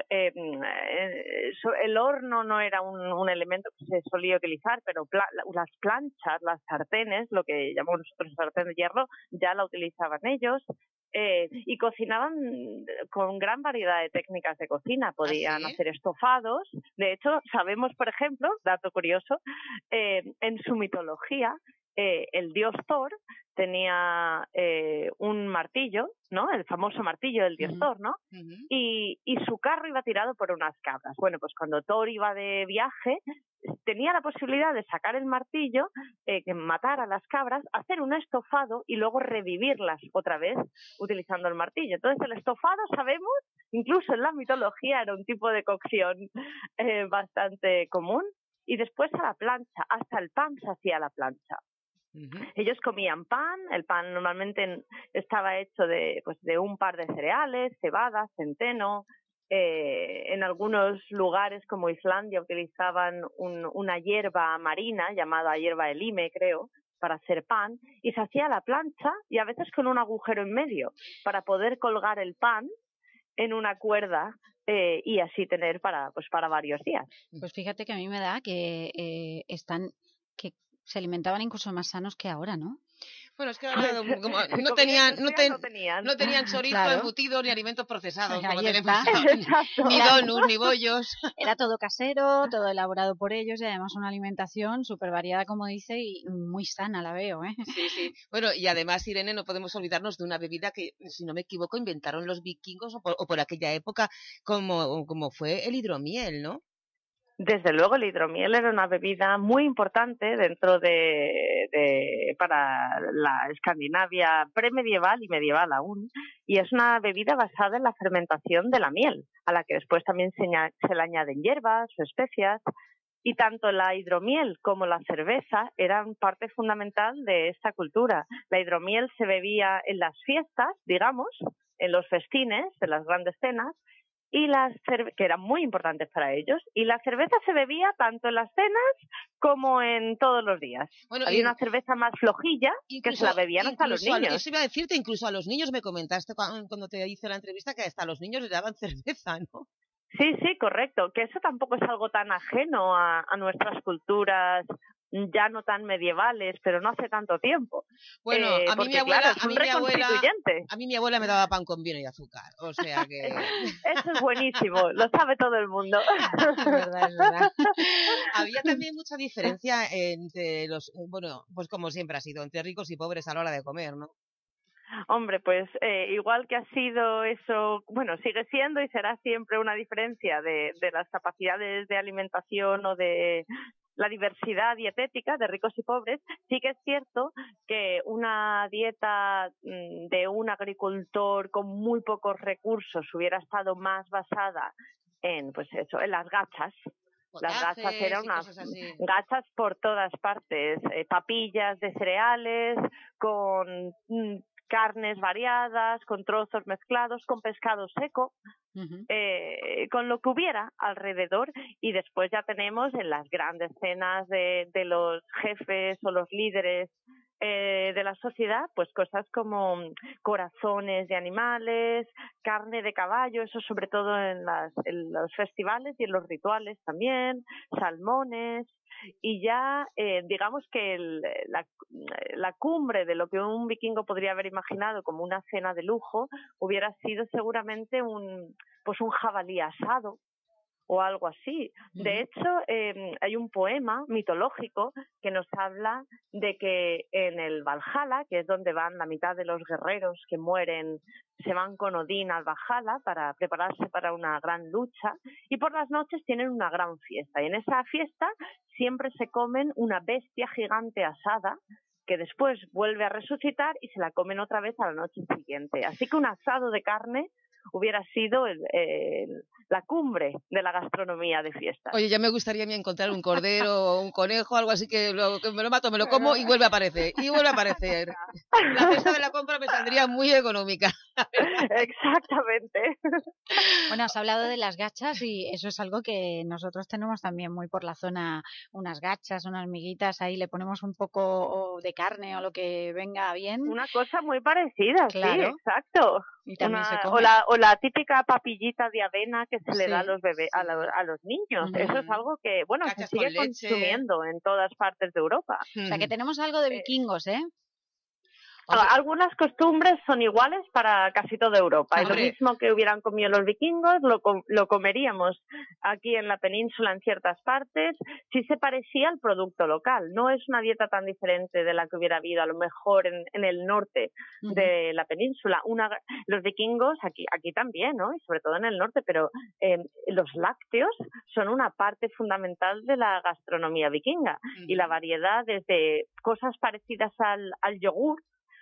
el horno no era un elemento que se solía utilizar, pero las planchas, las sartenes, lo que llamamos nosotros sartén de hierro, ya la utilizaban ellos. Y cocinaban con gran variedad de técnicas de cocina. Podían hacer estofados. De hecho, sabemos, por ejemplo, dato curioso, en su mitología, el dios Thor tenía un martillo, ¿no? El famoso martillo del dios Thor, ¿no? Y su carro iba tirado por unas cabras. Bueno, pues cuando Thor iba de viaje, tenía la posibilidad de sacar el martillo, matar a las cabras, hacer un estofado y luego revivirlas otra vez utilizando el martillo. Entonces el estofado, sabemos, incluso en la mitología era un tipo de cocción bastante común. Y después a la plancha, hasta el pan se hacía a la plancha. Ellos comían pan, el pan normalmente estaba hecho de un par de cereales, cebada, centeno. En algunos lugares como Islandia utilizaban una hierba marina llamada hierba de lime, creo, para hacer pan, y se hacía a la plancha y a veces con un agujero en medio para poder colgar el pan en una cuerda y así tener para varios días. Pues fíjate que a mí me da que que se alimentaban incluso más sanos que ahora, ¿no? Bueno, es que ahora como no tenían chorizo, claro, embutido, ni alimentos procesados, como tenemos ni donuts, ni bollos. Era todo casero, todo elaborado por ellos y además una alimentación súper variada, como dice, y muy sana, la veo, ¿eh? Sí. Bueno, y además, Irene, no podemos olvidarnos de una bebida que, si no me equivoco, inventaron los vikingos o por aquella época, como fue el hidromiel, ¿no? Desde luego, el hidromiel era una bebida muy importante dentro para la Escandinavia premedieval y medieval aún, y es una bebida basada en la fermentación de la miel, a la que después también se le añaden hierbas o especias, y tanto la hidromiel como la cerveza eran parte fundamental de esta cultura. La hidromiel se bebía en las fiestas, digamos, en los festines, en las grandes cenas, y que eran muy importantes para ellos, y la cerveza se bebía tanto en las cenas como en todos los días. Bueno, había una cerveza más flojilla que se la bebían hasta los niños. Eso iba a decirte, incluso a los niños me comentaste cuando te hice la entrevista que hasta a los niños les daban cerveza, ¿no? Sí, sí, correcto, que eso tampoco es algo tan ajeno a nuestras culturas ya no tan medievales, pero no hace tanto tiempo. Bueno, a mí mi abuela me daba pan con vino y azúcar, o sea que... Eso es buenísimo, lo sabe todo el mundo. Es verdad, es verdad. Había también mucha diferencia entre pues como siempre ha sido, entre ricos y pobres a la hora de comer, ¿no? Hombre, pues igual que ha sido eso, bueno, sigue siendo y será siempre una diferencia de las capacidades de alimentación o de la diversidad dietética de ricos y pobres. Sí que es cierto que una dieta de un agricultor con muy pocos recursos hubiera estado más basada en, pues eso, en las gachas. Las gachas eran unas gachas por todas partes, papillas de cereales, con carnes variadas, con trozos mezclados, con pescado seco, con lo que hubiera alrededor. Y después ya tenemos en las grandes cenas de los jefes o los líderes de la sociedad, pues cosas como corazones de animales, carne de caballo, eso sobre todo en los festivales y en los rituales también, salmones. Y ya digamos que la cumbre de lo que un vikingo podría haber imaginado como una cena de lujo hubiera sido seguramente un jabalí asado o algo así. De hecho, hay un poema mitológico que nos habla de que en el Valhalla, que es donde van la mitad de los guerreros que mueren, se van con Odín al Valhalla para prepararse para una gran lucha, y por las noches tienen una gran fiesta. Y en esa fiesta siempre se comen una bestia gigante asada que después vuelve a resucitar y se la comen otra vez a la noche siguiente. Así que un asado de carne hubiera sido la cumbre de la gastronomía de fiesta. Oye, ya me gustaría a mí encontrar un cordero o un conejo, algo así que me lo mato, me lo como y vuelve a aparecer. Y vuelve a aparecer. La cesta de la compra me saldría muy económica. Exactamente. Bueno, has hablado de las gachas y eso es algo que nosotros tenemos también muy por la zona, unas gachas, unas miguitas, ahí le ponemos un poco de carne o lo que venga bien. Una cosa muy parecida, claro. Sí, exacto. Y también se come. O la típica papillita de avena que se le da a los bebés, a los niños. Eso es algo que, bueno, se sigue consumiendo en todas partes de Europa. O sea, que tenemos algo de vikingos, ¿eh? Algunas costumbres son iguales para casi toda Europa. Es lo mismo que hubieran comido los vikingos, lo comeríamos aquí en la península en ciertas partes. Sí se parecía al producto local. No es una dieta tan diferente de la que hubiera habido a lo mejor en el norte de la península. Los vikingos, aquí también, ¿no? Y sobre todo en el norte, pero los lácteos son una parte fundamental de la gastronomía vikinga. Y la variedad desde cosas parecidas al yogur,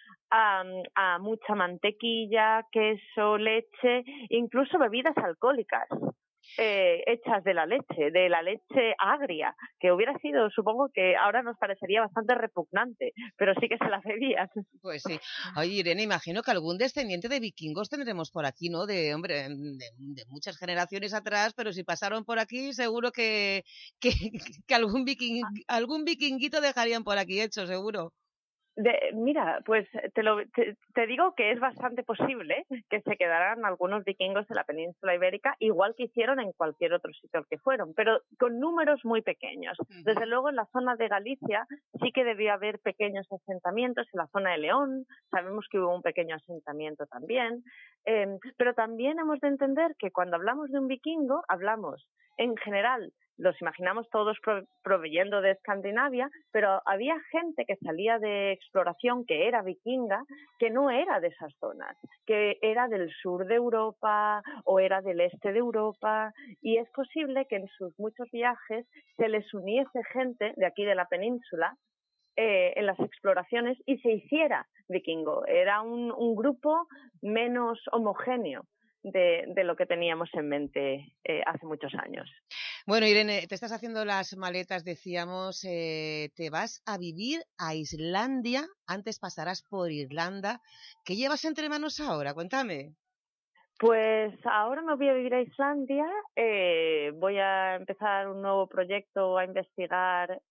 a mucha mantequilla, queso, leche, incluso bebidas alcohólicas hechas de la leche agria, que hubiera sido, supongo que ahora nos parecería bastante repugnante, pero sí que se la bebían. Pues sí. Oye, Irene, imagino que algún descendiente de vikingos tendremos por aquí, ¿no? De muchas generaciones atrás, pero si pasaron por aquí, seguro que algún vikinguito dejarían por aquí hecho, seguro. Mira, pues te digo que es bastante posible que se quedaran algunos vikingos en la península ibérica, igual que hicieron en cualquier otro sitio al que fueron, pero con números muy pequeños. Desde luego en la zona de Galicia sí que debió haber pequeños asentamientos, en la zona de León sabemos que hubo un pequeño asentamiento también, pero también hemos de entender que cuando hablamos de un vikingo, hablamos en general, los imaginamos todos proveyendo de Escandinavia, pero había gente que salía de exploración que era vikinga, que no era de esas zonas, que era del sur de Europa o era del este de Europa, y es posible que en sus muchos viajes se les uniese gente de aquí de la península en las exploraciones y se hiciera vikingo. Era un grupo menos homogéneo de lo que teníamos en mente hace muchos años. Bueno, Irene, te estás haciendo las maletas, decíamos, te vas a vivir a Islandia, antes pasarás por Irlanda. ¿Qué llevas entre manos ahora? Cuéntame. Pues ahora me voy a vivir a Islandia, voy a empezar un nuevo proyecto a investigar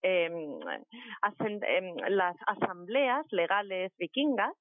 las asambleas legales vikingas,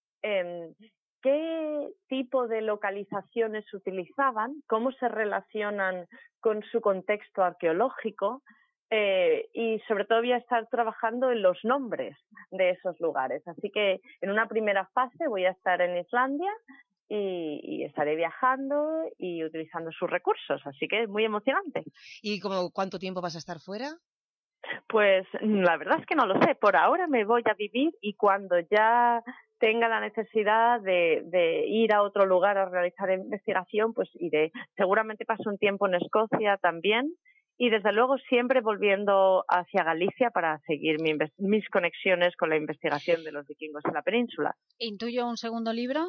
qué tipo de localizaciones utilizaban, cómo se relacionan con su contexto arqueológico, y sobre todo voy a estar trabajando en los nombres de esos lugares. Así que en una primera fase voy a estar en Islandia y estaré viajando y utilizando sus recursos, así que es muy emocionante. ¿Y cuánto tiempo vas a estar fuera? Pues la verdad es que no lo sé. Por ahora me voy a vivir y cuando ya tenga la necesidad de ir a otro lugar a realizar investigación, pues iré. Seguramente paso un tiempo en Escocia también y desde luego siempre volviendo hacia Galicia para seguir mis conexiones con la investigación de los vikingos en la península. ¿Intuyo un segundo libro?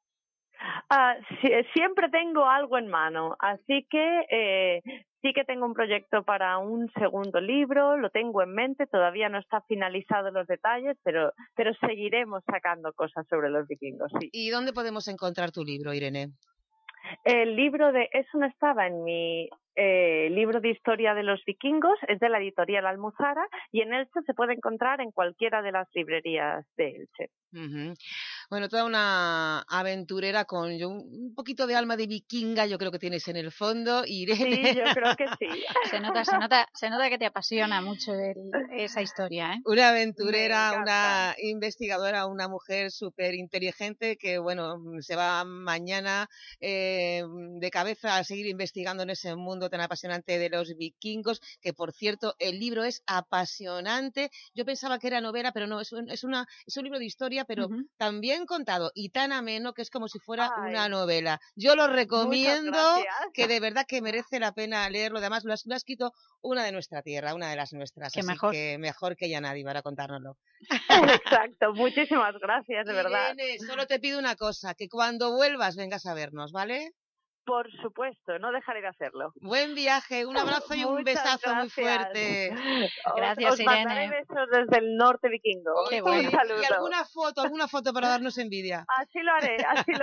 Siempre tengo algo en mano, así que sí que tengo un proyecto para un segundo libro, lo tengo en mente, todavía no está finalizado los detalles, pero seguiremos sacando cosas sobre los vikingos, sí. ¿Y dónde podemos encontrar tu libro, Irene? El libro de Eso no estaba en mi libro de historia de los vikingos, es de la editorial Almuzara y en Elche se puede encontrar en cualquiera de las librerías de Elche. Uh-huh. Bueno, toda una aventurera con un poquito de alma de vikinga, yo creo que tienes en el fondo, Irene. Sí, yo creo que sí. Se nota que te apasiona mucho esa historia, ¿eh? Una aventurera, una investigadora, una mujer súper inteligente que, bueno, se va mañana de cabeza a seguir investigando en ese mundo tan apasionante de los vikingos, que por cierto, el libro es apasionante. Yo pensaba que era novela, pero no, es un libro de historia, pero también contado y tan ameno que es como si fuera una novela. Yo lo recomiendo, que de verdad que merece la pena leerlo. Además, lo ha escrito una de nuestra tierra, una de las nuestras. Que así mejor. Que mejor que ya nadie para contárnoslo. Exacto, muchísimas gracias, de verdad. Irene, solo te pido una cosa, que cuando vuelvas vengas a vernos, ¿vale? Por supuesto, no dejaré de hacerlo. Buen viaje, un abrazo y un besazo muy fuerte. Gracias, os Irene. mandaré besos desde el norte vikingo. Qué bueno. Un saludo. Y alguna foto para darnos envidia. Así lo haré.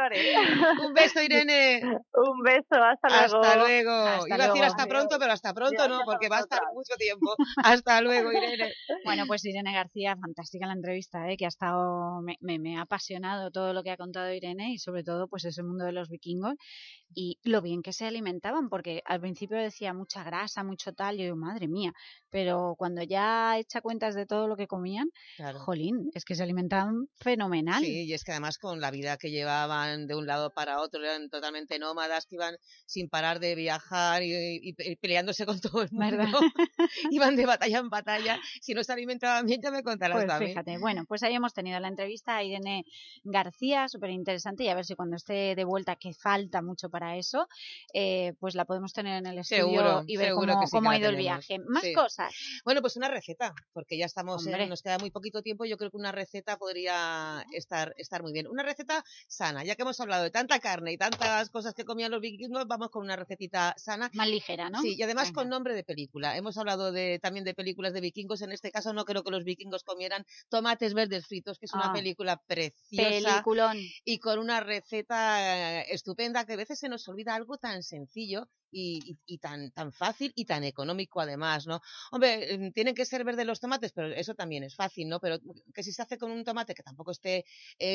Un beso, Irene. Un beso, hasta luego. Hasta luego. Hasta Iba a decir luego. hasta pronto, pero hasta pronto no, porque va a estar mucho tiempo. Hasta luego, Irene. Bueno, pues Irene García, fantástica la entrevista, que ha estado, me ha apasionado todo lo que ha contado Irene y sobre todo pues ese mundo de los vikingos y lo bien que se alimentaban, porque al principio decía mucha grasa, mucho tal, y yo digo, madre mía, pero cuando ya echa cuentas de todo lo que comían, claro. Jolín, es que se alimentaban fenomenal. Sí, y es que además con la vida que llevaban de un lado para otro, eran totalmente nómadas, que iban sin parar de viajar y peleándose con todo el mundo. ¿Verdad? Iban de batalla en batalla. Si no se alimentaban bien, ya me contarás pues también. Fíjate, bueno, pues ahí hemos tenido la entrevista a Irene García, súper interesante, y a ver si cuando esté de vuelta, que falta mucho para eso, pues la podemos tener en el estudio seguro, y ver cómo ha ido el viaje. Más cosas. Bueno, pues una receta, porque ya estamos, nos queda muy poquito tiempo, yo creo que una receta podría estar muy bien. Una receta sana, ya que hemos hablado de tanta carne y tantas cosas que comían los vikingos, vamos con una recetita sana. Más ligera, ¿no? Sí, y además con nombre de película. Hemos hablado también de películas de vikingos, en este caso no creo que los vikingos comieran tomates verdes fritos, que es una película preciosa. Peliculón. Y con una receta estupenda, que a veces se nos olvida algo tan sencillo y tan fácil y tan económico además, ¿no? Hombre, tienen que ser verdes los tomates, pero eso también es fácil, ¿no? Pero que si se hace con un tomate que tampoco esté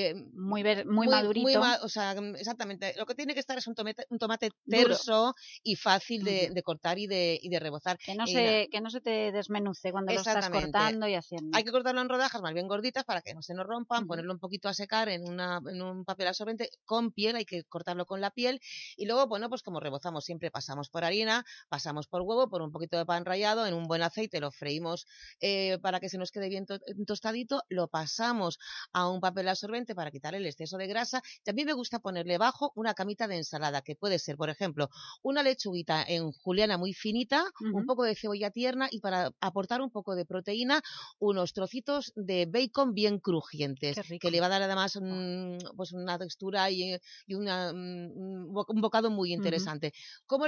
muy madurito. O sea, exactamente. Lo que tiene que estar es un tomate terso y fácil de cortar y de rebozar. Que no se te desmenuce cuando lo estás cortando y haciendo. Hay que cortarlo en rodajas más bien gorditas para que no se nos rompan, ponerlo un poquito a secar en un papel absorbente con piel, hay que cortarlo con la piel y luego, bueno, pues como rebozamos siempre, pasamos por harina, pasamos por huevo, por un poquito de pan rallado, en un buen aceite lo freímos para que se nos quede bien tostadito, lo pasamos a un papel absorbente para quitar el exceso de grasa. También me gusta ponerle bajo una camita de ensalada, que puede ser, por ejemplo, una lechuguita en juliana muy finita, un poco de cebolla tierna y para aportar un poco de proteína, unos trocitos de bacon bien crujientes, que le va a dar además pues una textura y un bocado muy interesante. ¿Cómo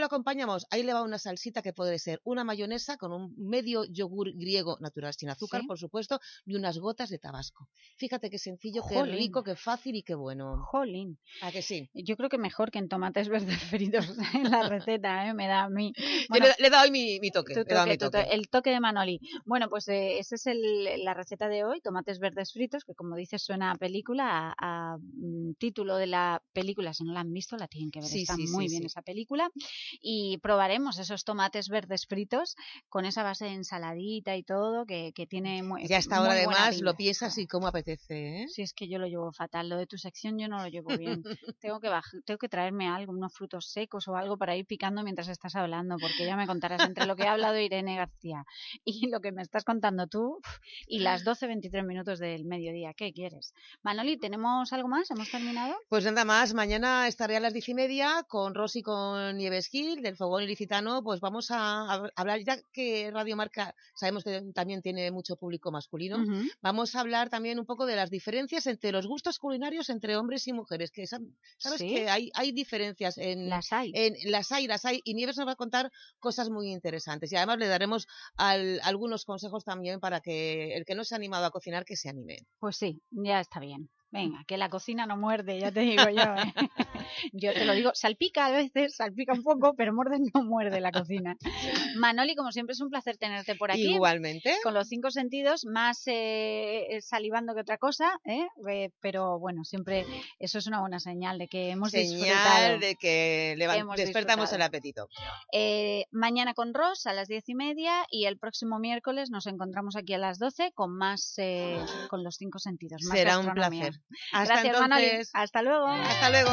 lo acompañamos? Ahí le va una salsita que puede ser una mayonesa con un medio yogur griego natural sin azúcar, ¿Sí? por supuesto, y unas gotas de tabasco. Fíjate qué sencillo, qué Jolín. rico, qué fácil y qué bueno. Jolín. ¿A que sí? Yo creo que mejor que en tomates verdes fritos en la receta, me da a mí. Yo Bueno, le he dado hoy mi toque. tu le he dado toque, mi toque. el toque de Manoli. Bueno, pues esa es la receta de hoy, tomates verdes fritos, que como dices suena a película, a título de la película, si no la han visto la tienen que ver, Sí, está sí, muy sí, bien sí. esa película. Y probaremos esos tomates verdes fritos con esa base de ensaladita y todo, que tiene muy, Ya hasta ahora muy buena además lo pinta. piensas y cómo apetece, ¿eh? Si es que yo lo llevo fatal, lo de tu sección yo no lo llevo bien. Tengo que traerme algo, unos frutos secos o algo para ir picando mientras estás hablando, porque ya me contarás entre lo que ha hablado Irene García y lo que me estás contando tú y las 12:23 minutos del mediodía. ¿Qué quieres? Manoli, ¿tenemos algo más? ¿Hemos terminado? Pues nada más, mañana estaré a las 10:30 con Rosy, con Nieves Gil, del Fogón Ilicitano. Pues vamos a hablar, ya que Radio Marca sabemos que también tiene mucho público masculino, vamos a hablar también un poco de las diferencias entre los gustos culinarios entre hombres y mujeres, que sabes ¿Sí? que hay diferencias Las hay. Las hay, y Nieves nos va a contar cosas muy interesantes, y además le daremos algunos consejos también para que el que no se ha animado a cocinar, que se anime. Pues sí, ya está bien. Venga, que la cocina no muerde, ya te digo yo, ¿eh? Yo te lo digo, salpica a veces, salpica un poco, pero morder no muerde la cocina. Manoli, como siempre, es un placer tenerte por aquí. Igualmente. Con los 5 sentidos, más salivando que otra cosa, pero bueno, siempre eso es una buena señal de que hemos disfrutado. Señal de que despertamos disfrutado. el apetito. Mañana con Ros a las 10:30 y el próximo miércoles nos encontramos aquí a las 12 con más, con los 5 sentidos. Más Será un gastronomía. placer. Hasta Gracias, entonces. Manoli. Hasta luego. Hasta luego.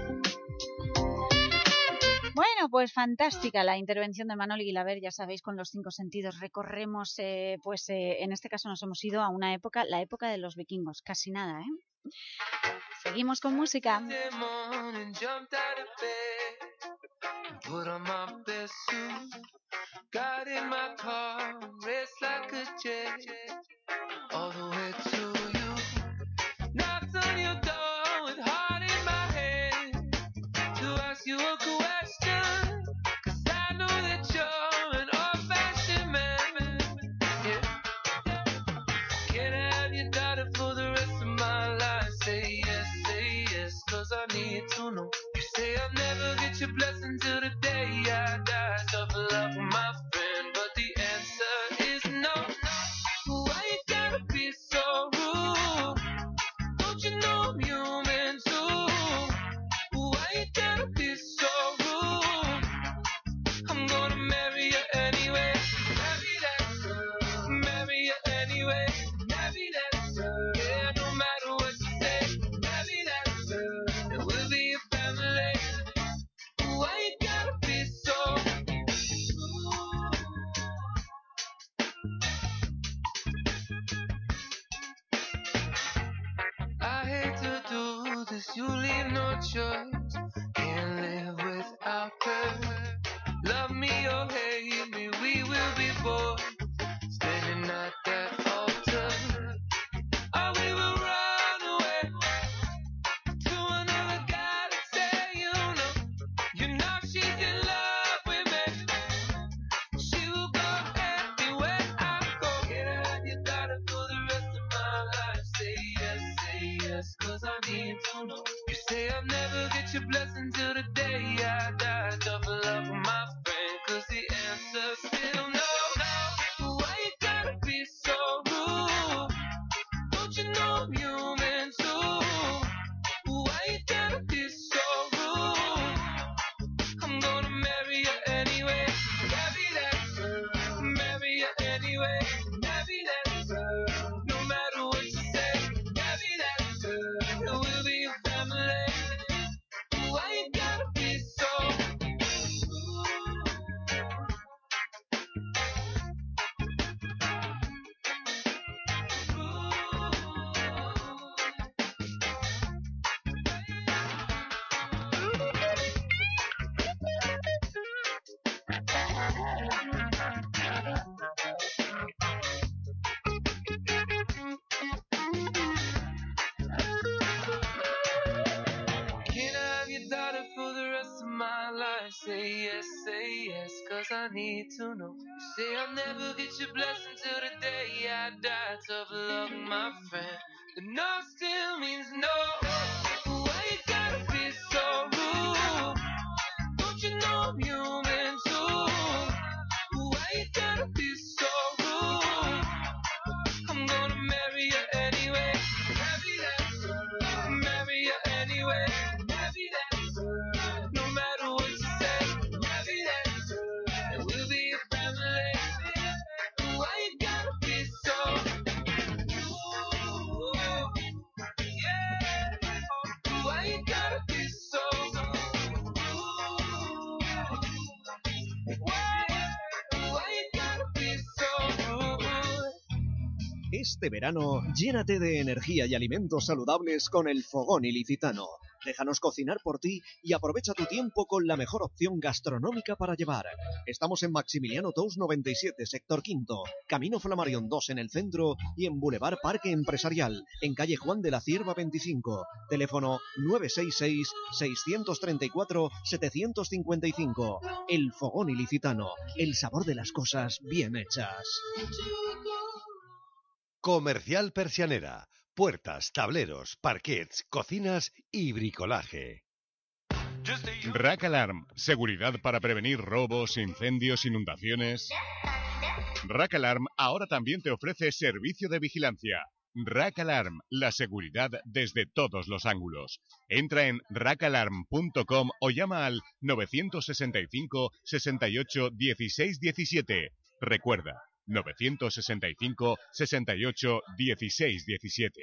Bueno, pues fantástica la intervención de Manoli Guilaber, ya sabéis, con los 5 sentidos. Recorremos, en este caso nos hemos ido a una época, la época de los vikingos, casi nada, ¿eh? Seguimos con música. Put on my best suit, got in my car, raced like a jet, all the way to you. Knocked on your door with heart in my hand to ask you a question, 'cause I know that you're an old-fashioned man. Yeah. Can I have your daughter for the rest of my life? Say yes, 'cause I need to know. You say I'll never get your blessing till the day I die. Tough love for my friend, but the answer is no. Why you gotta be so rude? Don't you know I'm human too? Why you gotta be so rude? I'm gonna marry you anyway. Marry that girl. Marry you anyway. Marry that girl. Yeah, no matter what you say. Marry that girl. And we'll be a family. Why you gotta be so rude? I hate to do this, you leave no choice. Can't live without her. Love me or hate me, we will be boys. Standing at that altar. Or we will run away to another guy to say you know she's in love with me. She will go anywhere I go. Can I have your daughter for the rest of my life? Say yes, 'cause I need to know. You say I'll never get your blessing till the day I die. Tough love for my friend, 'cause the answer's still no. Why you gotta be so rude? Don't you know I'm human too? Why you gotta be so rude? I'm gonna marry you anyway. Marry that girl. Marry you anyway. Marry that girl. No matter what you say. Marry that girl. And we'll be a family. Why you gotta be so Can I have your daughter for the rest of my life? Say 'cause I need to know. You say I'll never get your blessing till the day I die. Tough luck, my friend. The no still means no. Why you gotta be so rude? Don't you know I'm human too? Why you gotta be so rude? I'm gonna marry you anyway. Marry you anyway. No matter what you say. And we'll be a family. Why you gotta be so rude? Yeah. Why you gotta be so rude? Why you gotta be so rude? Este verano, llénate de energía y alimentos saludables con el Fogón Ilicitano. Déjanos cocinar por ti y aprovecha tu tiempo con la mejor opción gastronómica para llevar. Estamos en Maximiliano Tous 97, sector quinto, Camino Flamarión 2 en el centro y en Boulevard Parque Empresarial, en calle Juan de la Cierva 25. Teléfono 966-634-755. El Fogón Ilicitano, el sabor de las cosas bien hechas. Comercial Persianera. Puertas, tableros, parquets, cocinas y bricolaje. Rack Alarm. Seguridad para prevenir robos, incendios, inundaciones. Rack Alarm ahora también te ofrece servicio de vigilancia. Rack Alarm. La seguridad desde todos los ángulos. Entra en rackalarm.com o llama al 965 68 16 17. Recuerda, 965 68 16 17.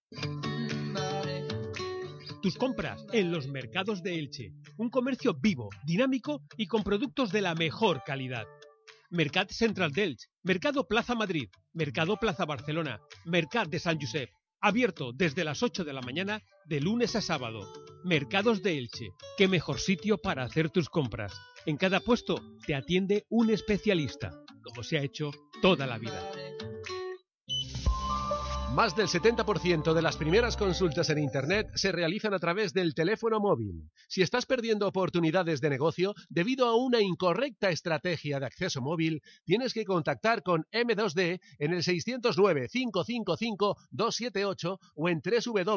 Tus compras en los mercados de Elche. Un comercio vivo, dinámico y con productos de la mejor calidad. Mercat Central d'Elche, Mercado Plaza Madrid, Mercado Plaza Barcelona, Mercat de Sant Josep. Abierto desde las 8 de la mañana de lunes a sábado. Mercados de Elche. Qué mejor sitio para hacer tus compras. En cada puesto te atiende un especialista, como se ha hecho toda la vida. Más del 70% de las primeras consultas en Internet se realizan a través del teléfono móvil. Si estás perdiendo oportunidades de negocio debido a una incorrecta estrategia de acceso móvil, tienes que contactar con M2D en el 609-555-278 o en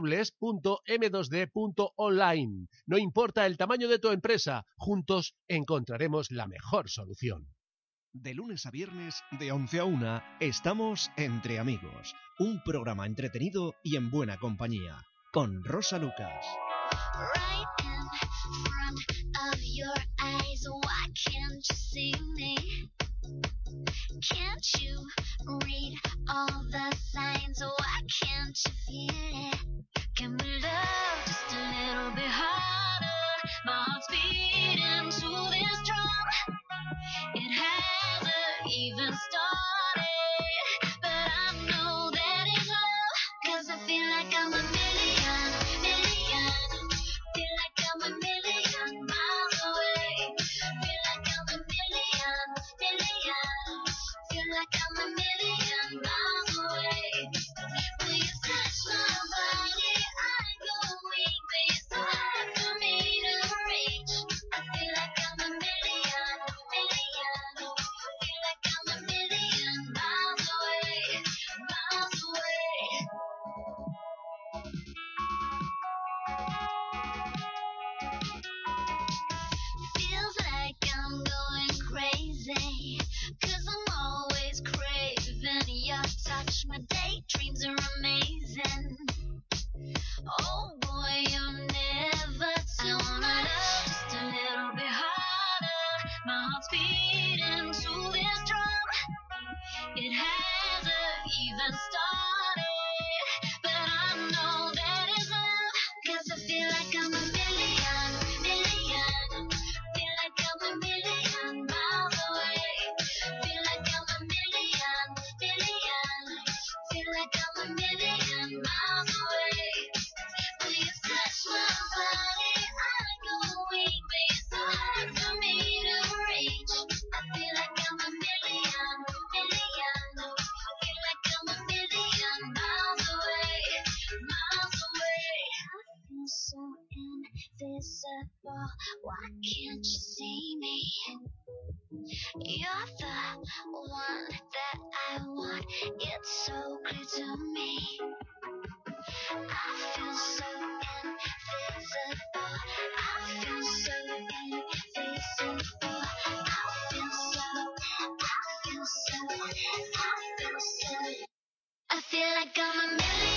www.m2d.online. No importa el tamaño de tu empresa, juntos encontraremos la mejor solución. De lunes a viernes, de 11 a 1, estamos Entre Amigos, un programa entretenido y en buena compañía, con Rosa Lucas. Right in front of your eyes, why can't you see me? Can't you read all the signs? Why can't you feel it? Can we love just a little bit harder? My heart's beating to this drum. It hasn't even started, but I know that it's love. 'Cause I feel like I'm a million. Feel like I'm a million miles away. Feel like I'm a million. Feel like I'm a million miles away. Will you touch my body? I go weak, but you're so hard for me to reach. I feel like I'm a million. Feel like I'm a million miles away. Feels like I'm going crazy, 'cause I'm always craving your touch. My daydreams are amazing. Oh boy, you're never too much. Just a little bit harder. My heart's beating to this drum. It hasn't even started, but I know that it's love. 'Cause I feel like I'm a million. Feel like I'm a million miles away. Feel like I'm a million. Feel like I'm a million miles away. Will you touch my body? I go weak, but you're so hard for me to reach. I feel like I'm a million. Feel like I'm a million miles away. I feel so invisible. Why can't you see me? You're the one that I want. It's so clear to me. I feel so invisible. I feel so invisible. I feel so. I feel like I'm a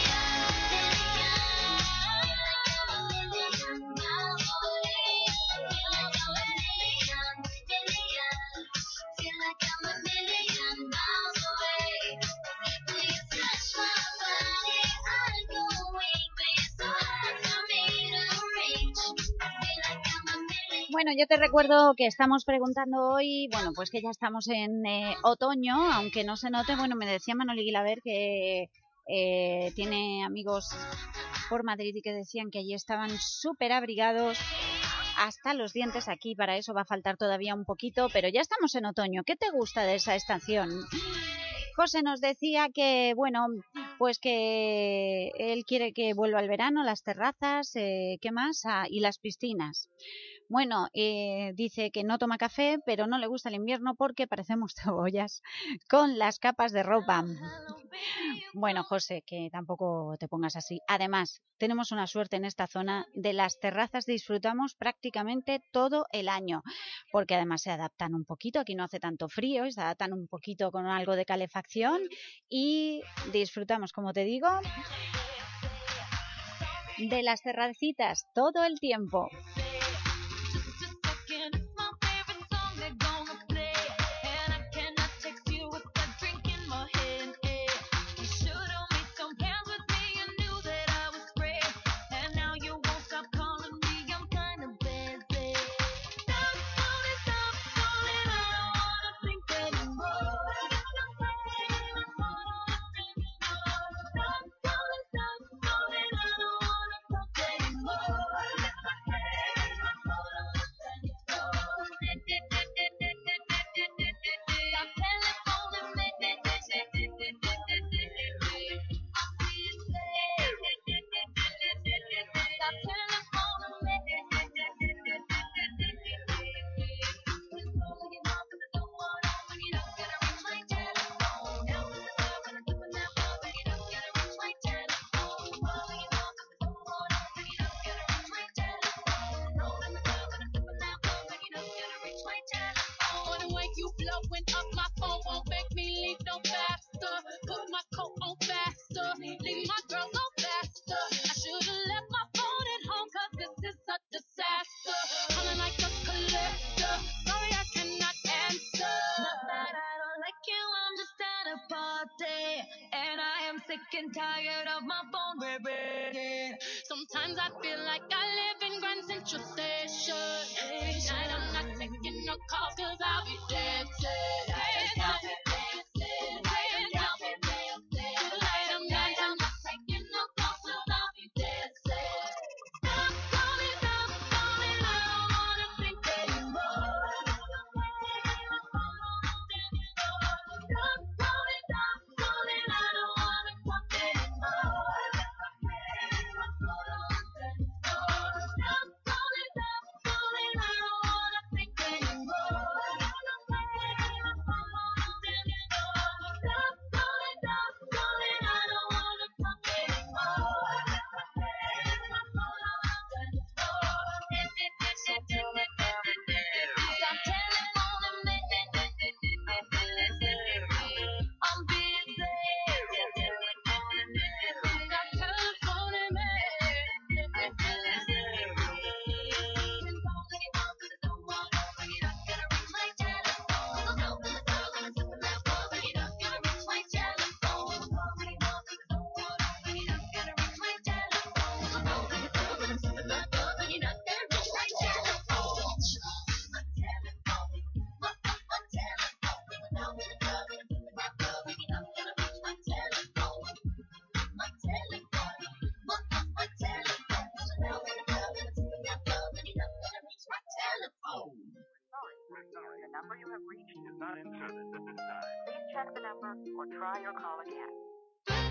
Bueno, yo te recuerdo que estamos preguntando hoy, bueno, pues que ya estamos en otoño, aunque no se note. Bueno, me decía Manoli Guilaber que tiene amigos por Madrid y que decían que allí estaban súper abrigados hasta los dientes. Aquí para eso va a faltar todavía un poquito, pero ya estamos en otoño. ¿Qué te gusta de esa estación? José nos decía que, bueno, pues que él quiere que vuelva el verano, las terrazas, ¿qué más? Y las piscinas. Bueno, dice que no toma café, pero no le gusta el invierno porque parecemos cebollas con las capas de ropa. Bueno, José, que tampoco te pongas así. Además, tenemos una suerte en esta zona, de las terrazas disfrutamos prácticamente todo el año, porque además se adaptan un poquito, aquí no hace tanto frío, se adaptan un poquito con algo de calefacción y disfrutamos, como te digo, de las terracitas todo el tiempo. Tired of my phone ringing. Sometimes I feel like I live in Grand Central Station. Tonight I'm not taking no calls 'cause I'll be dancing. number you have reached is not in service at this time. Please check the number or try your call again.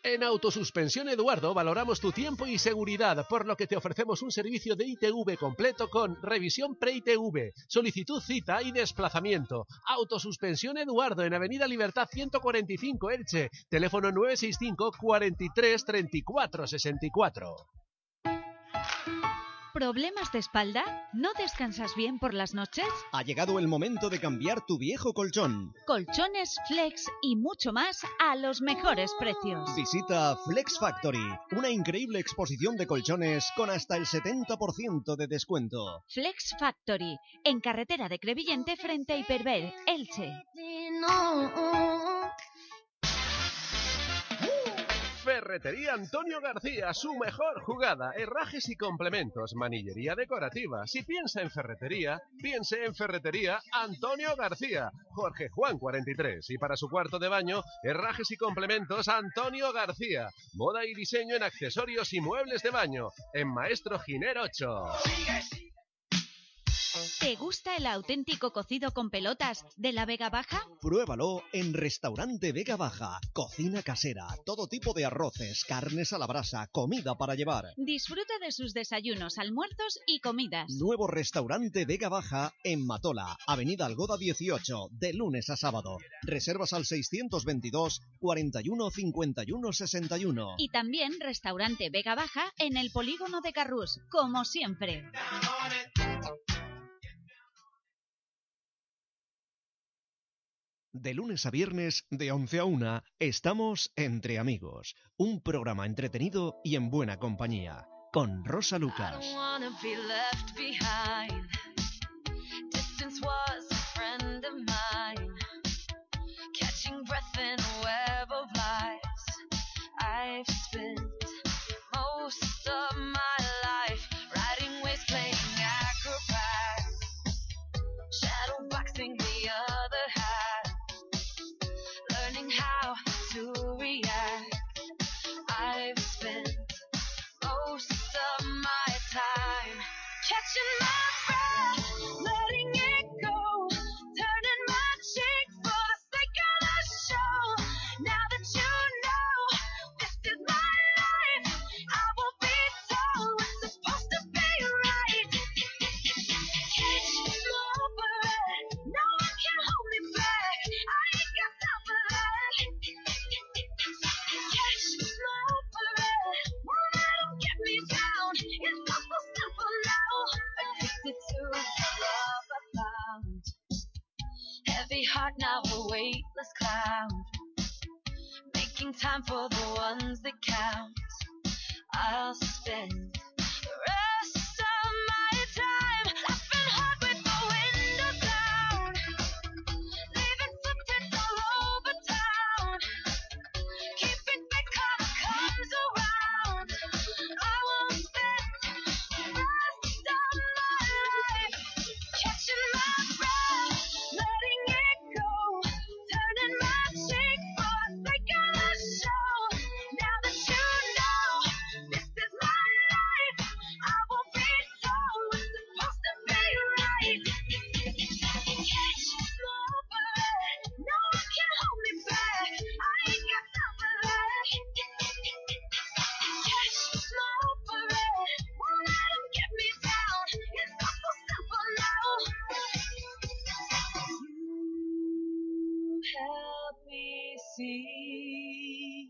En Autosuspensión Eduardo valoramos tu tiempo y seguridad, por lo que te ofrecemos un servicio de ITV completo con revisión pre-ITV, solicitud, cita y desplazamiento. Autosuspensión Eduardo en Avenida Libertad 145 Elche, teléfono 965 43 34 64. ¿Problemas de espalda? ¿No descansas bien por las noches? Ha llegado el momento de cambiar tu viejo colchón. Colchones, flex y mucho más a los mejores precios. Visita Flex Factory, una increíble exposición de colchones con hasta el 70% de descuento. Flex Factory, en carretera de Crevillente frente a Hiperver, Elche. Ferretería Antonio García, su mejor jugada, herrajes y complementos, manillería decorativa. Si piensa en ferretería, piense en Ferretería Antonio García, Jorge Juan 43. Y para su cuarto de baño, herrajes y complementos Antonio García. Moda y diseño en accesorios y muebles de baño, en Maestro Giner 8. ¿Te gusta el auténtico cocido con pelotas de la Vega Baja? Pruébalo en Restaurante Vega Baja. Cocina casera, todo tipo de arroces, carnes a la brasa, comida para llevar. Disfruta de sus desayunos, almuerzos y comidas. Nuevo Restaurante Vega Baja en Matola, Avenida Algoda 18, de lunes a sábado. Reservas al 622 41 51 61. Y también Restaurante Vega Baja en el Polígono de Carrús, como siempre. De lunes a viernes, de 11 a 1, estamos Entre Amigos, un programa entretenido y en buena compañía, con Rosa Lucas. Heart now a weightless cloud, making time for the ones that count. I'll spend the rest of my time laughing hard with the windows down, leaving footprints all over town, keeping faith till it comes around. I will spend the rest of my life catching my breath, letting it go, turning my cheek for the sake of the show. Now that you know this is my life, I won't be told what's supposed to be right. Catch my breath, no one can hold me back. I ain't got time for that. Catch my breath, won't let 'em get me down. It's not so simple now. You help me see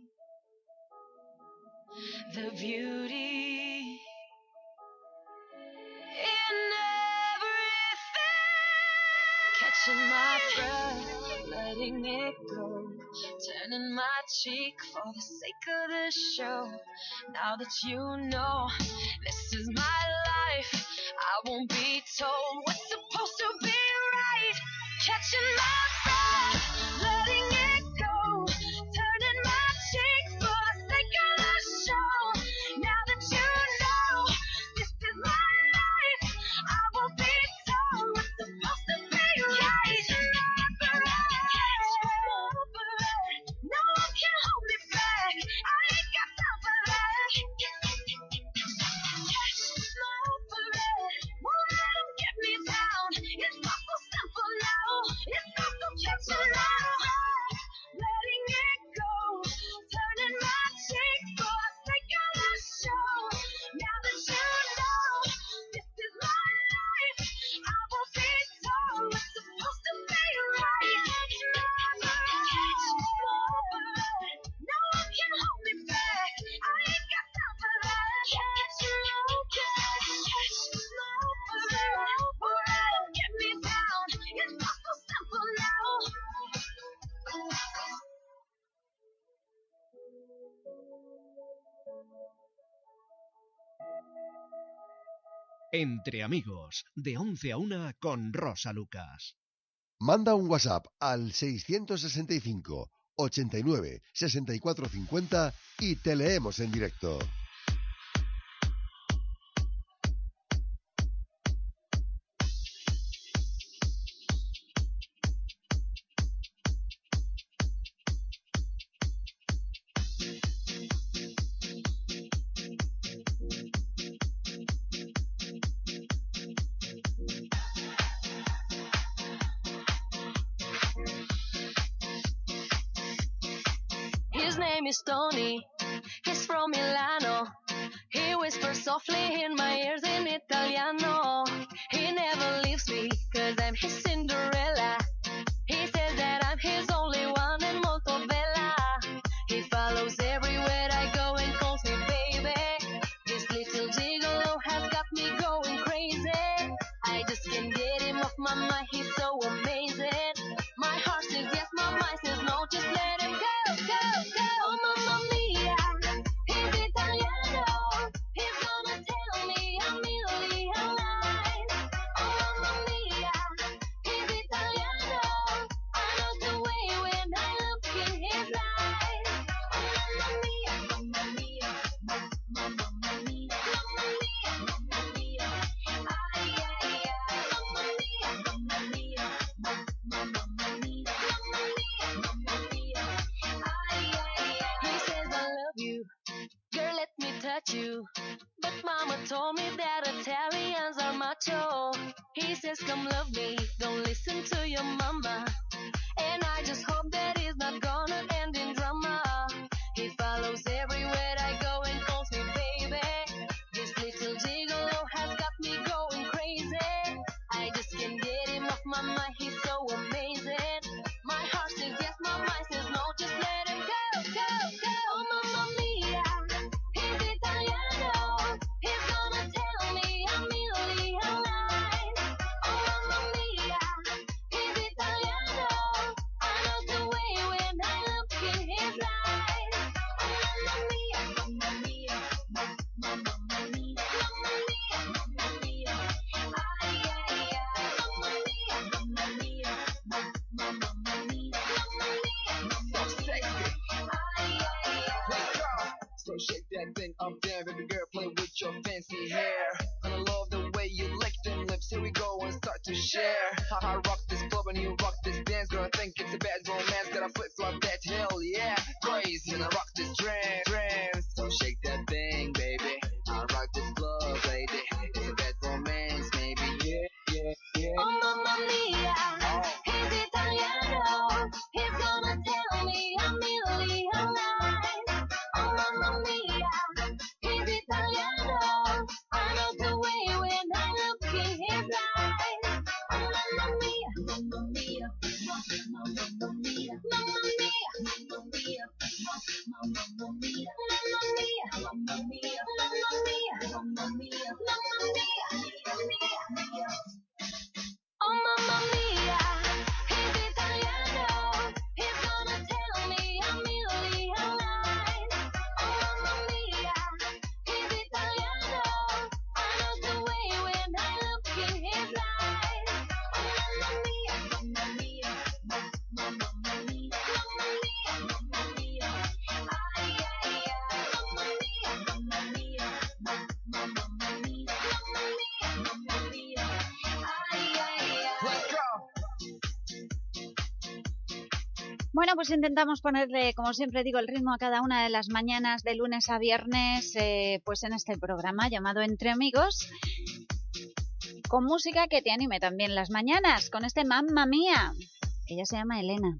the beauty in everything. Catching my breath, letting it go, turning my cheek for the sake of the show. Now that you know this is my life, I won't be told what's supposed to be right. Catching my breath, letting it go, turning my cheek for the sake of the show. Now that you know this is my life, I won't be told what's supposed to be right. Catch my breath, no one can hold me back. I ain't got time for that. Catch my breath, won't let 'em get me down. It's not so simple now. It's not so catch Entre amigos, de 11 a 1 con Rosa Lucas. Manda un WhatsApp al 665 89 64 50 y te leemos en directo. His name is Tony, he's from Milano. He whispers softly in my ears in Italiano. He never leaves me, cause I'm his Cinderella. He says that I'm his only one and molto bella. He follows everywhere I go and calls me baby. This little gigolo has got me going crazy. I just can't get him off my mind, he's so amazing. My heart says yes, my mind says no, just let him go, go, go. Oh, mamma mia, he's Italiano. He's gonna tell me a million lies. Oh, mamma mia, he's Italiano. I know the way when I look in his eyes. Oh, mamma mia, mamma mia, mamma mia, mamma mia, mamma mia. Ay, ay, ay, mamma mia, mamma mia, mamma mia, mamma mia, mamma mia. Ay, ay, ay. He says I love you, girl, let me touch you. But mama told me that Italians are macho. He says come love me, don't listen to your mama. And I just hope that he's not gonna end in drama. He follows everywhere I go and calls me baby. This little gigolo has got me going crazy. I just can't get him off my mind, he's so amazing. My heart says yes, my mind says no, just let him go, go, go. Oh, mamma mia, he's Italiano. He's gonna tell me a million lies. Oh, mamma mia, he's Italiano. I know the way when I look in his eyes. Oh, mamma mia, mamma mia, mamma mia, mamma mia, mamma mia. Ay, ay, ay, mamma mia, mamma mia, mamma mia, mamma mia, mamma mia. Ay, ay, ay. So shake that thing up there, baby girl, play with your fancy hair. And I love the way you lick them lips, here we go and start to share. I rock this club and you rock this dance, girl, I think it's a bad romance. Gotta flip-flop that hill, yeah, crazy, and I rock this trance. So shake that thing, baby, I rock this club, lady. It's a bad romance, maybe, yeah, yeah, yeah. Oh, mamma mia, he's Italiano. He's gonna tell me a million lies. Oh, mamma mia, he's Italiano. I know the way when I look in his eyes. Oh, mamma mia, mamma mia, mamma mia, mamma mia, mamma mia, mamma mia, mamma mia, mamma mia, mamma mia, mamma mia, mamma mia. Oh, mamma mia, he's Italiano. He's gonna tell me a million lies. Oh, mamma mia, he's Italiano. I know the way when I look in his eyes. Oh, mamma mia, mamma mia, mamma mia, mamma mia, mamma mia. Ay, ay, ay, mamma mia, mamma mia, mamma mia, mamma mia, mamma mia. Ay, ay, ay. Bueno, pues intentamos ponerle, como siempre digo, el ritmo a cada una de las mañanas de lunes a viernes, pues en este programa llamado Entre Amigos, con música que te anime también las mañanas, con este Mamma Mía. Ella se llama Elena.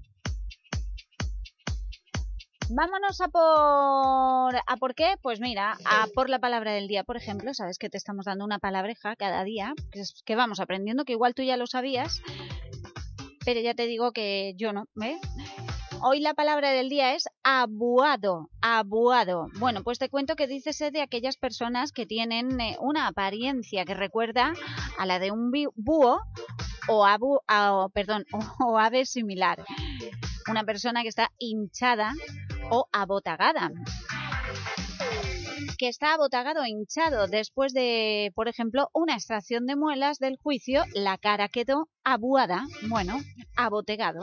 Vámonos a por qué, pues mira, a por la palabra del día, por ejemplo. Sabes que te estamos dando una palabreja cada día, que vamos aprendiendo, que igual tú ya lo sabías, pero ya te digo que yo no, ¿ves? Hoy la palabra del día es abuado, abuado. Bueno, pues te cuento que dícese de aquellas personas que tienen una apariencia que recuerda a la de un búho o ave similar. Una persona que está hinchada o abotagada. que está abotagado o hinchado después de, por ejemplo, una extracción de muelas del juicio, la cara quedó abuada, bueno, abotegado.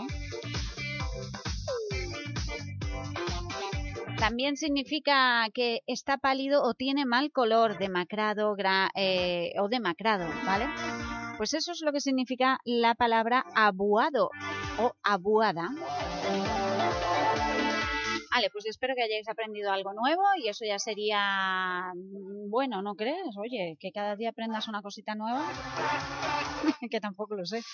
También significa que está pálido o tiene mal color, demacrado o demacrado, ¿vale? Pues eso es lo que significa la palabra abuado o abuada. Vale, pues espero que hayáis aprendido algo nuevo y eso ya sería bueno, ¿no crees? Oye, que cada día aprendas una cosita nueva, que tampoco lo sé.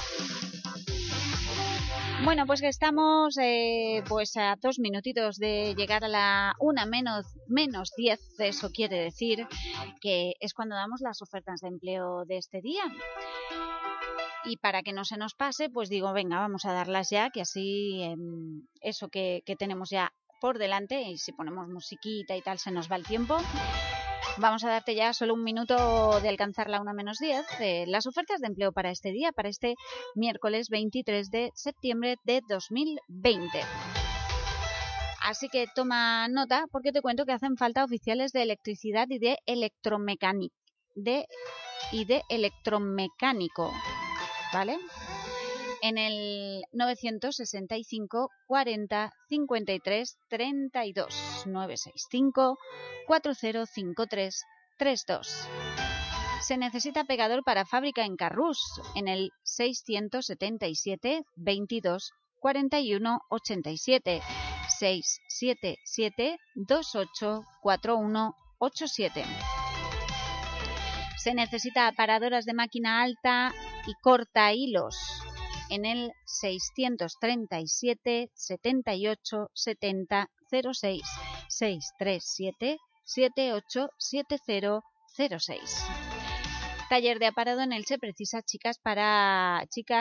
Bueno, pues que estamos pues a 2 minutitos de llegar a la 1:10, eso quiere decir que es cuando damos las ofertas de empleo de este día. Y para que no se nos pase, pues digo, venga, vamos a darlas ya, que así eso que tenemos ya por delante, y si ponemos musiquita y tal se nos va el tiempo. Vamos a darte ya solo un minuto de alcanzar la 1:10, las ofertas de empleo para este día, para este miércoles 23 de septiembre de 2020. Así que toma nota porque te cuento que hacen falta oficiales de electricidad y de electromecánico, ¿vale? En el 965 40 53 32 965 4053 32. Se necesita pegador para fábrica en Carrús en el 677 22 41 87 677 28 41 87. Se necesita aparadoras de máquina alta y corta hilos en el 637 78 70 06 637 78 70 06. Taller de aparado en Elche precisa chicas para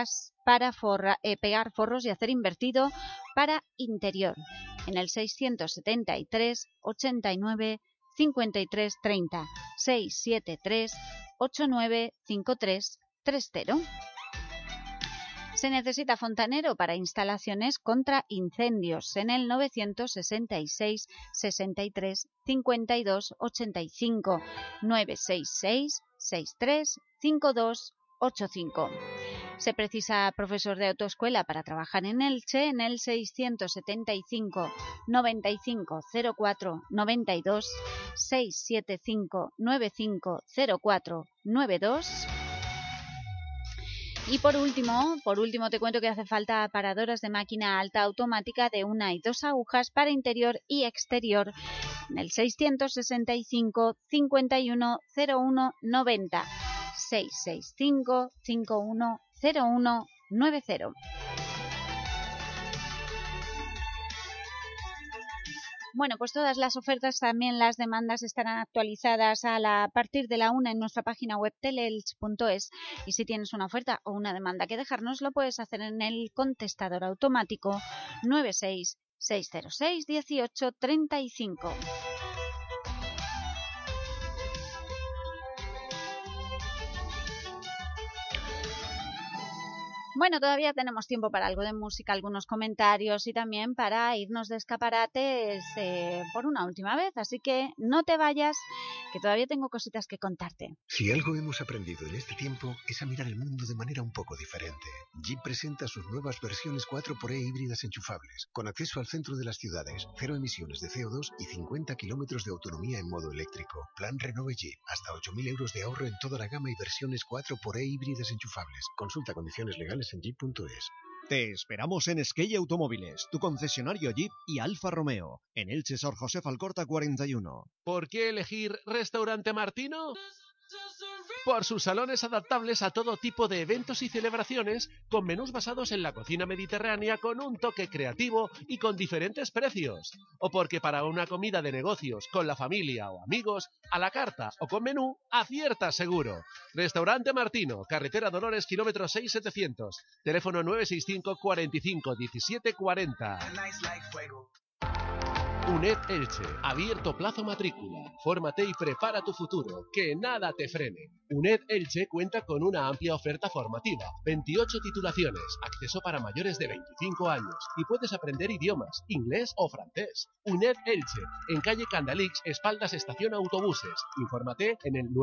pegar forros y hacer invertido para interior en el 673 89 53 30 673 89 53 30. Se necesita fontanero para instalaciones contra incendios en el 966 63 52 85 966 63 52 85. Se precisa profesor de autoescuela para trabajar en Elche en el 675 95 04 92 675 95 04 92. Y por último te cuento que hace falta aparadoras de máquina alta automática de 1 y 2 agujas para interior y exterior en el 665 51 01 90 665 51 01 90. Bueno, pues todas las ofertas, también las demandas, estarán actualizadas a partir de la 1 en nuestra página web teleelch.es, y si tienes una oferta o una demanda que dejarnos, lo puedes hacer en el contestador automático 96 606 18 35. Bueno, todavía tenemos tiempo para algo de música, algunos comentarios y también para irnos de escaparates por una última vez. Así que no te vayas, que todavía tengo cositas que contarte. Si algo hemos aprendido en este tiempo es a mirar el mundo de manera un poco diferente. Jeep presenta sus nuevas versiones 4xE híbridas enchufables, con acceso al centro de las ciudades, 0 emisiones de CO2 y 50 kilómetros de autonomía en modo eléctrico. Plan Renove Jeep, hasta 8.000 euros de ahorro en toda la gama y versiones 4xE híbridas enchufables. Consulta condiciones legales en jeep.es. Te esperamos en Skey Automóviles, tu concesionario Jeep y Alfa Romeo, en Elche, Sor José Alcorta 41. ¿Por qué elegir Restaurante Martino? Por sus salones adaptables a todo tipo de eventos y celebraciones, con menús basados en la cocina mediterránea con un toque creativo y con diferentes precios. O porque para una comida de negocios con la familia o amigos, a la carta o con menú, acierta seguro. Restaurante Martino, carretera Dolores, kilómetro 6700, teléfono 965 45 17 40. UNED Elche, abierto plazo matrícula. Fórmate y prepara tu futuro, que nada te frene. UNED Elche cuenta con una amplia oferta formativa, 28 titulaciones, acceso para mayores de 25 años y puedes aprender idiomas, inglés o francés. UNED Elche, en calle Candalix, espaldas estación autobuses. Infórmate en el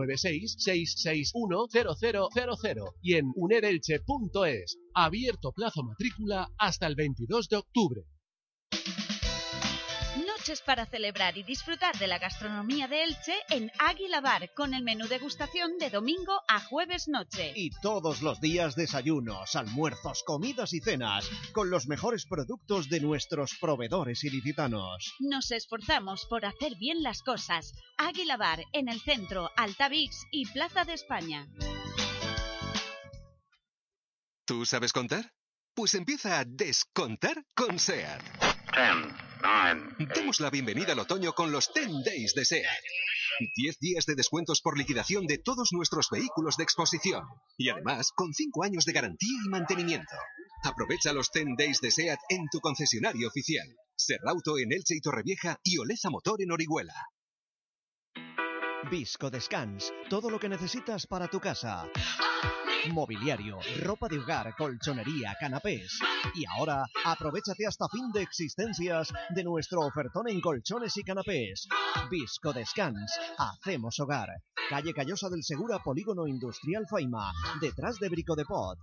96-661-0000 y en unedelche.es. Abierto plazo matrícula hasta el 22 de octubre. Noches para celebrar y disfrutar de la gastronomía de Elche en Águila Bar, con el menú degustación de domingo a jueves noche. Y todos los días desayunos, almuerzos, comidas y cenas, con los mejores productos de nuestros proveedores ilicitanos. Nos esforzamos por hacer bien las cosas. Águila Bar, en el centro, Altavix y Plaza de España. ¿Tú sabes contar? Pues empieza a descontar con SEAT. 10, 9, Demos la bienvenida al otoño con los 10 Days de SEAT. 10 días de descuentos por liquidación de todos nuestros vehículos de exposición. Y además, con 5 años de garantía y mantenimiento. Aprovecha los 10 Days de SEAT en tu concesionario oficial. Serrauto en Elche y Torrevieja y Oleza Motor en Orihuela. Visco Descans, todo lo que necesitas para tu casa. Mobiliario, ropa de hogar, colchonería, canapés. Y ahora, aprovéchate hasta fin de existencias de nuestro ofertón en colchones y canapés. Visco Descans, hacemos hogar. Calle Callosa del Segura, Polígono Industrial Faima, detrás de Bricodepot.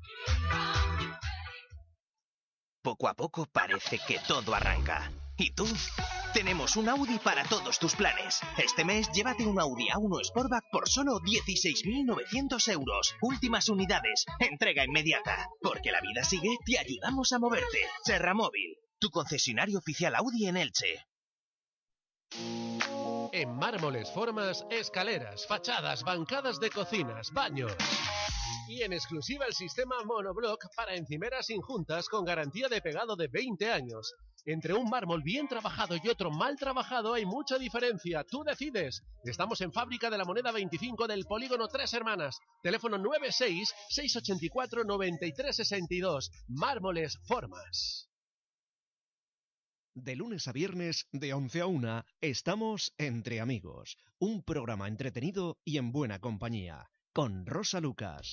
Poco a poco parece que todo arranca. ¿Y tú? Tenemos un Audi para todos tus planes. Este mes llévate un Audi A1 Sportback por solo 16.900 euros. Últimas unidades, entrega inmediata. Porque la vida sigue, te ayudamos a moverte. Serramóvil, tu concesionario oficial Audi en Elche. En mármoles, formas, escaleras, fachadas, bancadas de cocinas, baños. Y en exclusiva el sistema monoblock para encimeras sin juntas con garantía de pegado de 20 años. Entre un mármol bien trabajado y otro mal trabajado hay mucha diferencia. Tú decides. Estamos en Fábrica de la Moneda 25 del Polígono Tres Hermanas. Teléfono 96-684-9362. Mármoles Formas. De lunes a viernes, de 11 a 1, estamos Entre Amigos. Un programa entretenido y en buena compañía. Con Rosa Lucas.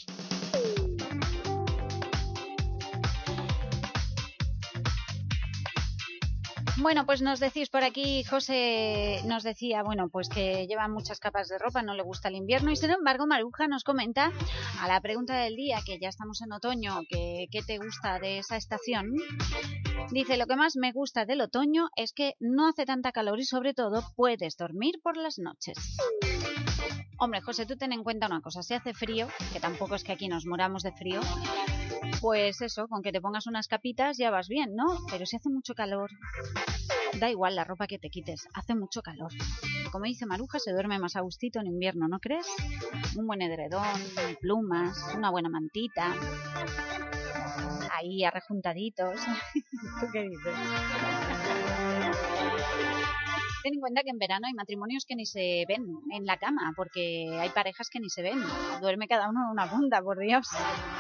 Bueno, pues nos decís por aquí, José nos decía, bueno, pues que lleva muchas capas de ropa, no le gusta el invierno, y sin embargo Maruja nos comenta a la pregunta del día, que ya estamos en otoño, que ¿qué te gusta de esa estación? Dice, lo que más me gusta del otoño es que no hace tanta calor y sobre todo puedes dormir por las noches. Hombre, José, tú ten en cuenta una cosa, si hace frío, que tampoco es que aquí nos moramos de frío, pues eso, con que te pongas unas capitas ya vas bien, ¿no? Pero si hace mucho calor, da igual la ropa que te quites, hace mucho calor. Como dice Maruja, se duerme más a gustito en invierno, ¿no crees? Un buen edredón, plumas, una buena mantita, ahí arrejuntaditos. ¿Tú qué dices? Ten en cuenta que en verano hay matrimonios que ni se ven en la cama, porque hay parejas que ni se ven. Duerme cada uno en una punta, por Dios.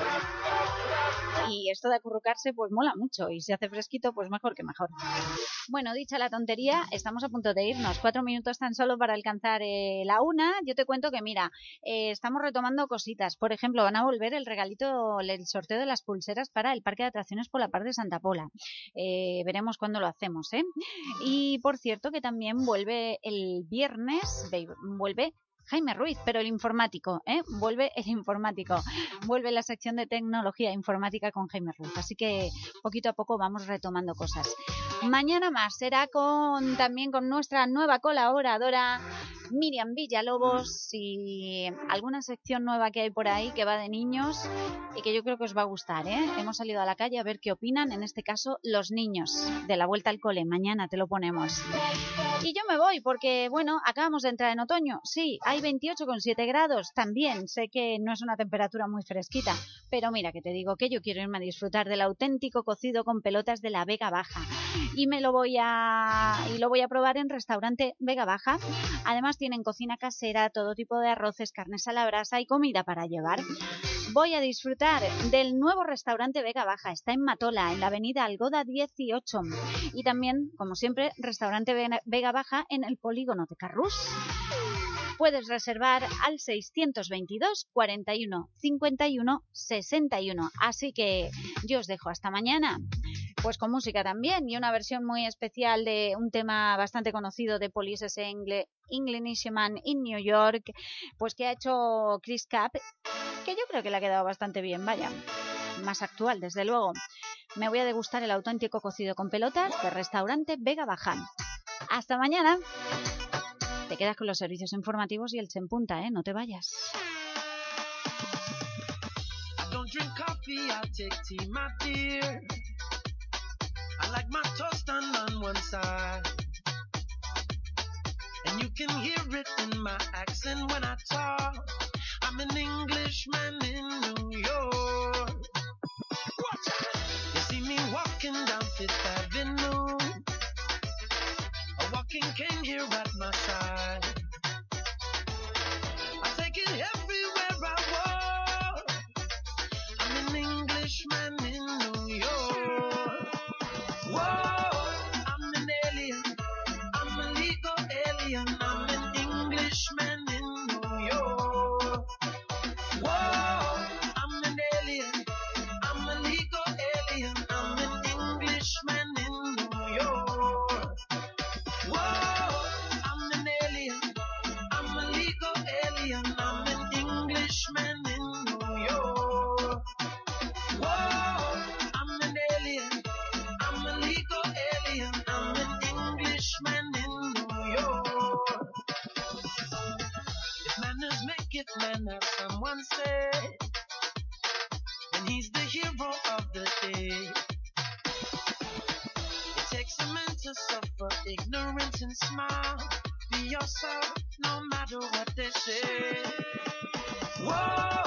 Y esto de acurrucarse pues mola mucho, y si hace fresquito pues mejor que mejor. Bueno, dicha la tontería, estamos a punto de irnos, 4 minutos tan solo para alcanzar la 1. Yo te cuento que mira, estamos retomando cositas, por ejemplo van a volver el regalito, el sorteo de las pulseras para el Parque de Atracciones Polar de Santa Pola. Veremos cuándo lo hacemos, ¿eh? Y por cierto que también vuelve el viernes, vuelve Jaime Ruiz, pero el informático, vuelve el informático, vuelve la sección de tecnología informática con Jaime Ruiz, así que poquito a poco vamos retomando cosas. Mañana más será también con nuestra nueva colaboradora Miriam Villalobos, y alguna sección nueva que hay por ahí que va de niños y que yo creo que os va a gustar, ¿eh? Hemos salido a la calle a ver qué opinan, en este caso los niños de la vuelta al cole. Mañana te lo ponemos. Y yo me voy porque, bueno, acabamos de entrar en otoño. Sí, hay 28,7 grados. También sé que no es una temperatura muy fresquita, pero mira que te digo que yo quiero irme a disfrutar del auténtico cocido con pelotas de la Vega Baja. Y lo voy a probar en restaurante Vega Baja. Además tienen cocina casera, todo tipo de arroces, carnes a la brasa y comida para llevar. voy a disfrutar del nuevo restaurante Vega Baja. Está en Matola, en la avenida Algoda 18. Y también, como siempre, restaurante Vega Baja en el polígono de Carrús. Puedes reservar al 622 41 51 61. Así que yo os dejo hasta mañana. Pues con música también, y una versión muy especial de un tema bastante conocido de Police Englishman in New York, pues que ha hecho Chris Capp, que yo creo que le ha quedado bastante bien, vaya, más actual desde luego. Me voy a degustar el auténtico cocido con pelotas del restaurante Vega Baja. Hasta mañana. Te quedas con los servicios informativos y el Elche en Punta, no te vayas. I don't drink coffee, I take tea, my dear. I like my toast done on one side. And you can hear it in my accent when I talk. I'm an Englishman in New York. You see me walking down Fifth Avenue, a walking king here at my side. I take it everywhere I walk. I'm an Englishman in New York. Whoa, I'm an alien, I'm a legal alien, I'm an Englishman in New York. Whoa, I'm an alien, I'm a legal alien, I'm an Englishman in New York. Whoa, I'm an alien, I'm a legal alien, I'm an Englishman in New York. Whoa, I'm an alien, I'm a legal alien, I'm an Englishman in New York. If manners make it manner, someone said, and he's the hero of the day. It takes a man to suffer ignorance and smile. Be yourself, no matter what they say. Whoa.